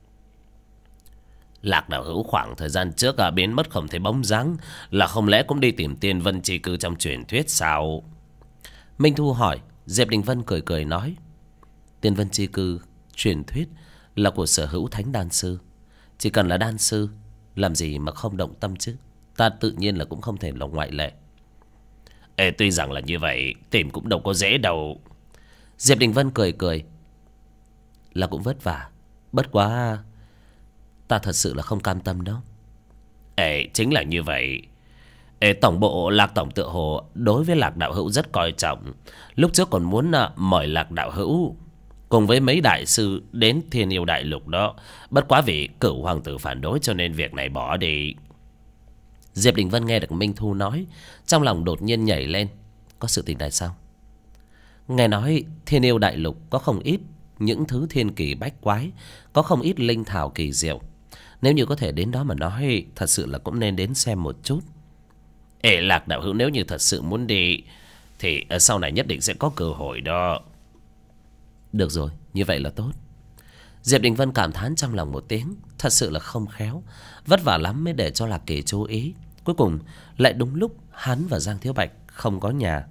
Lạc đạo hữu khoảng thời gian trước biến mất không thấy bóng dáng, là không lẽ cũng đi tìm Tiên Vân chi cư trong truyền thuyết sao? Minh Thu hỏi. Diệp Đình Vân cười cười nói. Tiên Vân chi cư truyền thuyết là của sở hữu thánh đan sư. Chỉ cần là đan sư, làm gì mà không động tâm chứ? Ta tự nhiên là cũng không thể là ngoại lệ. Ê, tuy rằng là như vậy, tìm cũng đâu có dễ đâu. Diệp Đình Vân cười cười. Là cũng vất vả, bất quá ta thật sự là không cam tâm đâu. Ê, chính là như vậy. Ê, tổng bộ Lạc tổng tựa hồ đối với Lạc đạo hữu rất coi trọng. Lúc trước còn muốn mời Lạc đạo hữu cùng với mấy đại sư đến Thiên Yêu Đại Lục đó. Bất quá vì cửu hoàng tử phản đối cho nên việc này bỏ đi. Diệp Đình Vân nghe được Minh Thu nói, trong lòng đột nhiên nhảy lên. Có sự tình này sao? Nghe nói Thiên Yêu Đại Lục có không ít những thứ thiên kỳ bách quái, có không ít linh thảo kỳ diệu. Nếu như có thể đến đó mà nói, thật sự là cũng nên đến xem một chút. Ê, Lạc đạo hữu nếu như thật sự muốn đi thì sau này nhất định sẽ có cơ hội đó. Được rồi, như vậy là tốt. Diệp Đình Vân cảm thán trong lòng một tiếng. Thật sự là không khéo, vất vả lắm mới để cho Lạc Kỳ chú ý. Cuối cùng lại đúng lúc hắn và Giang Thiếu Bạch không có nhà.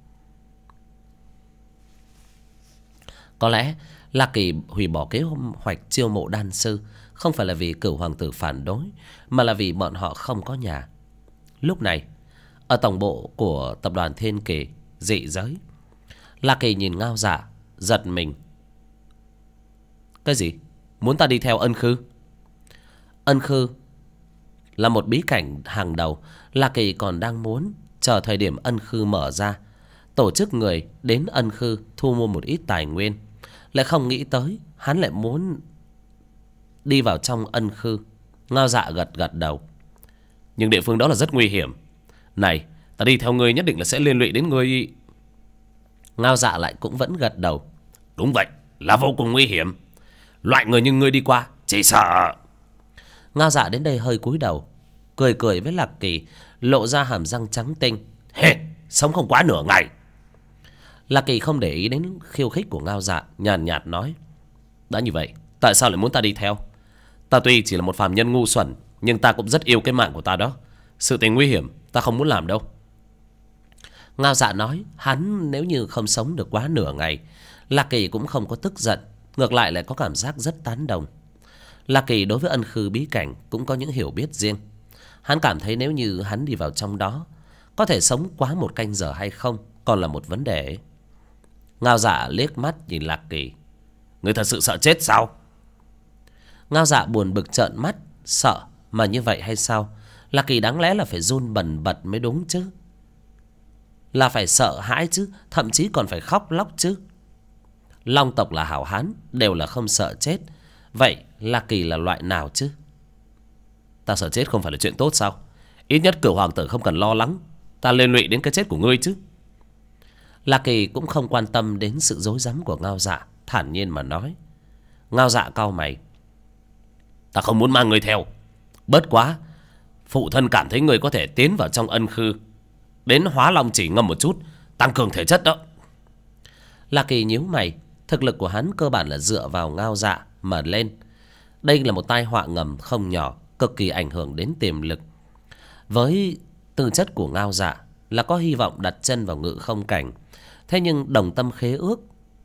Có lẽ Lạc Kỳ hủy bỏ kế hoạch chiêu mộ đan sư không phải là vì cửu hoàng tử phản đối, mà là vì bọn họ không có nhà. Lúc này ở tổng bộ của tập đoàn Thiên Kỳ dị giới, Lạc Kỳ nhìn Ngao Dạ giật mình. Cái gì? Muốn ta đi theo Ân Khư? Ân Khư là một bí cảnh hàng đầu. Lạc Kỳ còn đang muốn chờ thời điểm Ân Khư mở ra, tổ chức người đến Ân Khư thu mua một ít tài nguyên. Lại không nghĩ tới hắn lại muốn đi vào trong Ân Khư. Ngao Dạ gật gật đầu. Nhưng địa phương đó là rất nguy hiểm. Này, ta đi theo ngươi nhất định là sẽ liên lụy đến ngươi. Ngao Dạ lại cũng vẫn gật đầu. Đúng vậy, là vô cùng nguy hiểm. Loại người như ngươi đi qua chỉ sợ. Ngao Dạ đến đây hơi cúi đầu, cười cười với Lạc Kỳ, lộ ra hàm răng trắng tinh. Hê, sống không quá nửa ngày. Lạc Kỳ không để ý đến khiêu khích của Ngao Dạ, nhàn nhạt nói. Đã như vậy, tại sao lại muốn ta đi theo? Ta tuy chỉ là một phàm nhân ngu xuẩn, nhưng ta cũng rất yêu cái mạng của ta đó. Sự tình nguy hiểm ta không muốn làm đâu. Ngao Dạ nói hắn nếu như không sống được quá nửa ngày. Lạc Kỳ cũng không có tức giận, ngược lại lại có cảm giác rất tán đồng. La Kỳ đối với ân khư bí cảnh cũng có những hiểu biết riêng. Hắn cảm thấy nếu như hắn đi vào trong đó, có thể sống quá 1 canh giờ hay không còn là một vấn đề. Ngao Dạ liếc mắt nhìn La Kỳ. Ngươi thật sự sợ chết sao? Ngao Dạ buồn bực trợn mắt. Sợ mà như vậy hay sao? La Kỳ đáng lẽ là phải run bần bật mới đúng chứ. Là phải sợ hãi chứ, thậm chí còn phải khóc lóc chứ. Long tộc là hảo hán, đều là không sợ chết. Vậy La Kỳ là loại nào chứ? Ta sợ chết không phải là chuyện tốt sao? Ít nhất Cửu hoàng tử không cần lo lắng ta liên lụy đến cái chết của ngươi chứ. La Kỳ cũng không quan tâm đến sự rối rắm của Ngao Dạ, thản nhiên mà nói. Ngao Dạ cau mày. Ta không muốn mang ngươi theo. Bớt quá, phụ thân cảm thấy ngươi có thể tiến vào trong ân khư, đến Hóa Long chỉ ngâm một chút, tăng cường thể chất đó. La Kỳ nhíu mày. Thực lực của hắn cơ bản là dựa vào Ngao Dạ mà lên. Đây là một tai họa ngầm không nhỏ, cực kỳ ảnh hưởng đến tiềm lực. Với tư chất của Ngao Dạ là có hy vọng đặt chân vào ngự không cảnh. Thế nhưng đồng tâm khế ước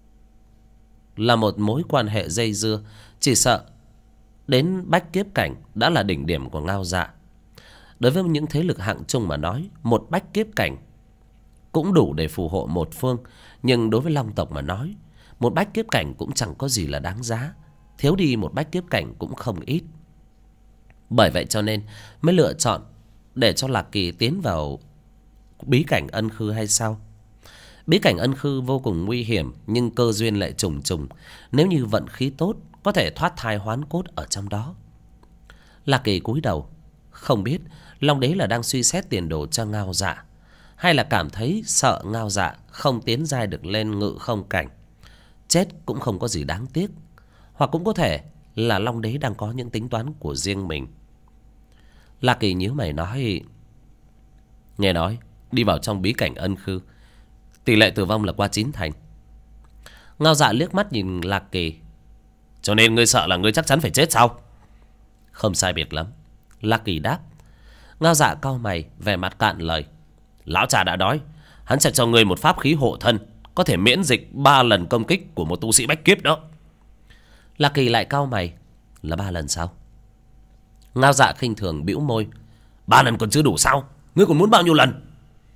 là một mối quan hệ dây dưa. Chỉ sợ đến bách kiếp cảnh đã là đỉnh điểm của Ngao Dạ. Đối với những thế lực hạng trung mà nói, một bách kiếp cảnh cũng đủ để phù hộ một phương. Nhưng đối với Long tộc mà nói, một bách kiếp cảnh cũng chẳng có gì là đáng giá. Thiếu đi một bách kiếp cảnh cũng không ít. Bởi vậy cho nên mới lựa chọn để cho Lạc Kỳ tiến vào bí cảnh ân khư hay sao? Bí cảnh ân khư vô cùng nguy hiểm, nhưng cơ duyên lại trùng trùng. Nếu như vận khí tốt, có thể thoát thai hoán cốt ở trong đó. Lạc Kỳ cúi đầu. Không biết Long Đế là đang suy xét tiền đồ cho Ngao Dạ, hay là cảm thấy sợ Ngao Dạ không tiến giai được lên ngự không cảnh. Chết cũng không có gì đáng tiếc. Hoặc cũng có thể là Long Đế đang có những tính toán của riêng mình. Lạc Kỳ nhíu mày nói. Nghe nói đi vào trong bí cảnh ân khư, tỷ lệ tử vong là qua 9 thành. Ngao Dạ liếc mắt nhìn Lạc Kỳ. Cho nên ngươi sợ là ngươi chắc chắn phải chết sao? Không sai biệt lắm, Lạc Kỳ đáp. Ngao Dạ cau mày, vẻ mặt cạn lời. Lão cha đã nói hắn sẽ cho ngươi một pháp khí hộ thân, có thể miễn dịch 3 lần công kích của một tu sĩ bách kiếp đó. Lạc Kỳ lại cau mày. Là 3 lần sao? Ngao Dạ khinh thường bĩu môi. 3 lần còn chưa đủ sao? Ngươi còn muốn bao nhiêu lần?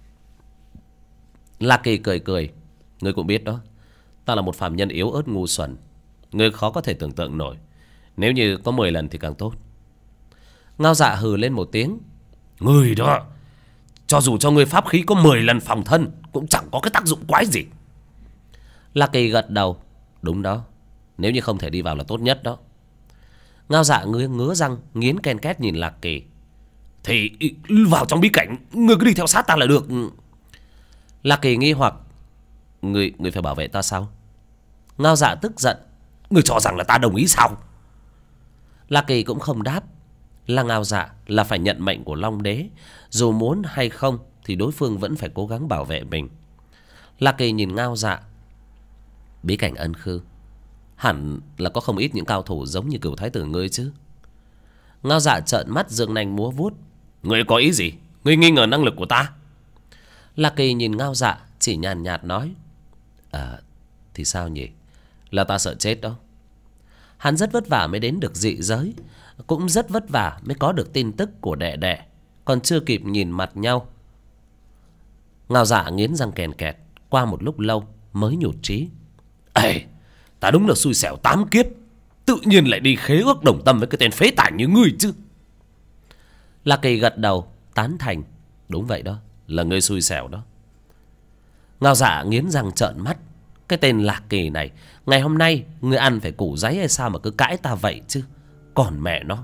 Lạc Kỳ cười cười. Ngươi cũng biết đó, ta là một phàm nhân yếu ớt ngu xuẩn. Ngươi khó có thể tưởng tượng nổi. Nếu như có 10 lần thì càng tốt. Ngao Dạ hừ lên một tiếng. Ngươi đó, cho dù cho ngươi pháp khí có 10 lần phòng thân cũng chẳng có cái tác dụng quái gì. Lạc Kỳ gật đầu. Đúng đó, nếu như không thể đi vào là tốt nhất đó. Ngao Dạ ngứa răng nghiến ken két nhìn Lạc Kỳ. Thì vào trong bí cảnh, ngươi cứ đi theo sát ta là được. Lạc Kỳ nghi hoặc. Ngươi phải bảo vệ ta sao? Ngao Dạ tức giận. Ngươi cho rằng là ta đồng ý sao? Lạc Kỳ cũng không đáp. Là Ngao Dạ là phải nhận mệnh của Long Đế. Dù muốn hay không thì đối phương vẫn phải cố gắng bảo vệ mình. Lạc Kỳ nhìn Ngao Dạ. Bí cảnh ân khư hẳn là có không ít những cao thủ giống như Cửu thái tử ngươi chứ? Ngao Dạ trợn mắt dương nanh múa vuốt. Ngươi có ý gì? Ngươi nghi ngờ năng lực của ta? Lạc Kỳ nhìn Ngao Dạ chỉ nhàn nhạt nói. Thì sao nhỉ? Là ta sợ chết đó. Hắn rất vất vả mới đến được dị giới, cũng rất vất vả mới có được tin tức của đệ đệ. Còn chưa kịp nhìn mặt nhau, Ngao Dạ nghiến răng kèn kẹt. Qua một lúc lâu mới nhụt chí. Ê, ta đúng là xui xẻo 8 kiếp, tự nhiên lại đi khế ước đồng tâm với cái tên phế tải như ngươi chứ. Lạc Kỳ gật đầu tán thành. Đúng vậy đó, là ngươi xui xẻo đó. Ngao Dạ nghiến răng trợn mắt. Cái tên Lạc Kỳ này, ngày hôm nay ngươi ăn phải củ giấy hay sao mà cứ cãi ta vậy chứ? Còn mẹ nó.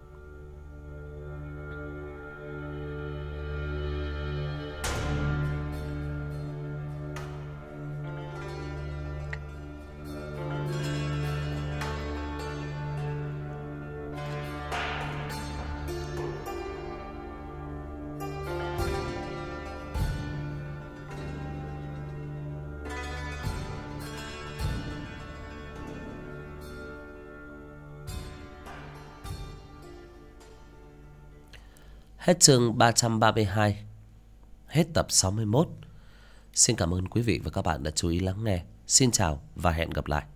Hết chương 332. Hết tập 61. Xin cảm ơn quý vị và các bạn đã chú ý lắng nghe. Xin chào và hẹn gặp lại.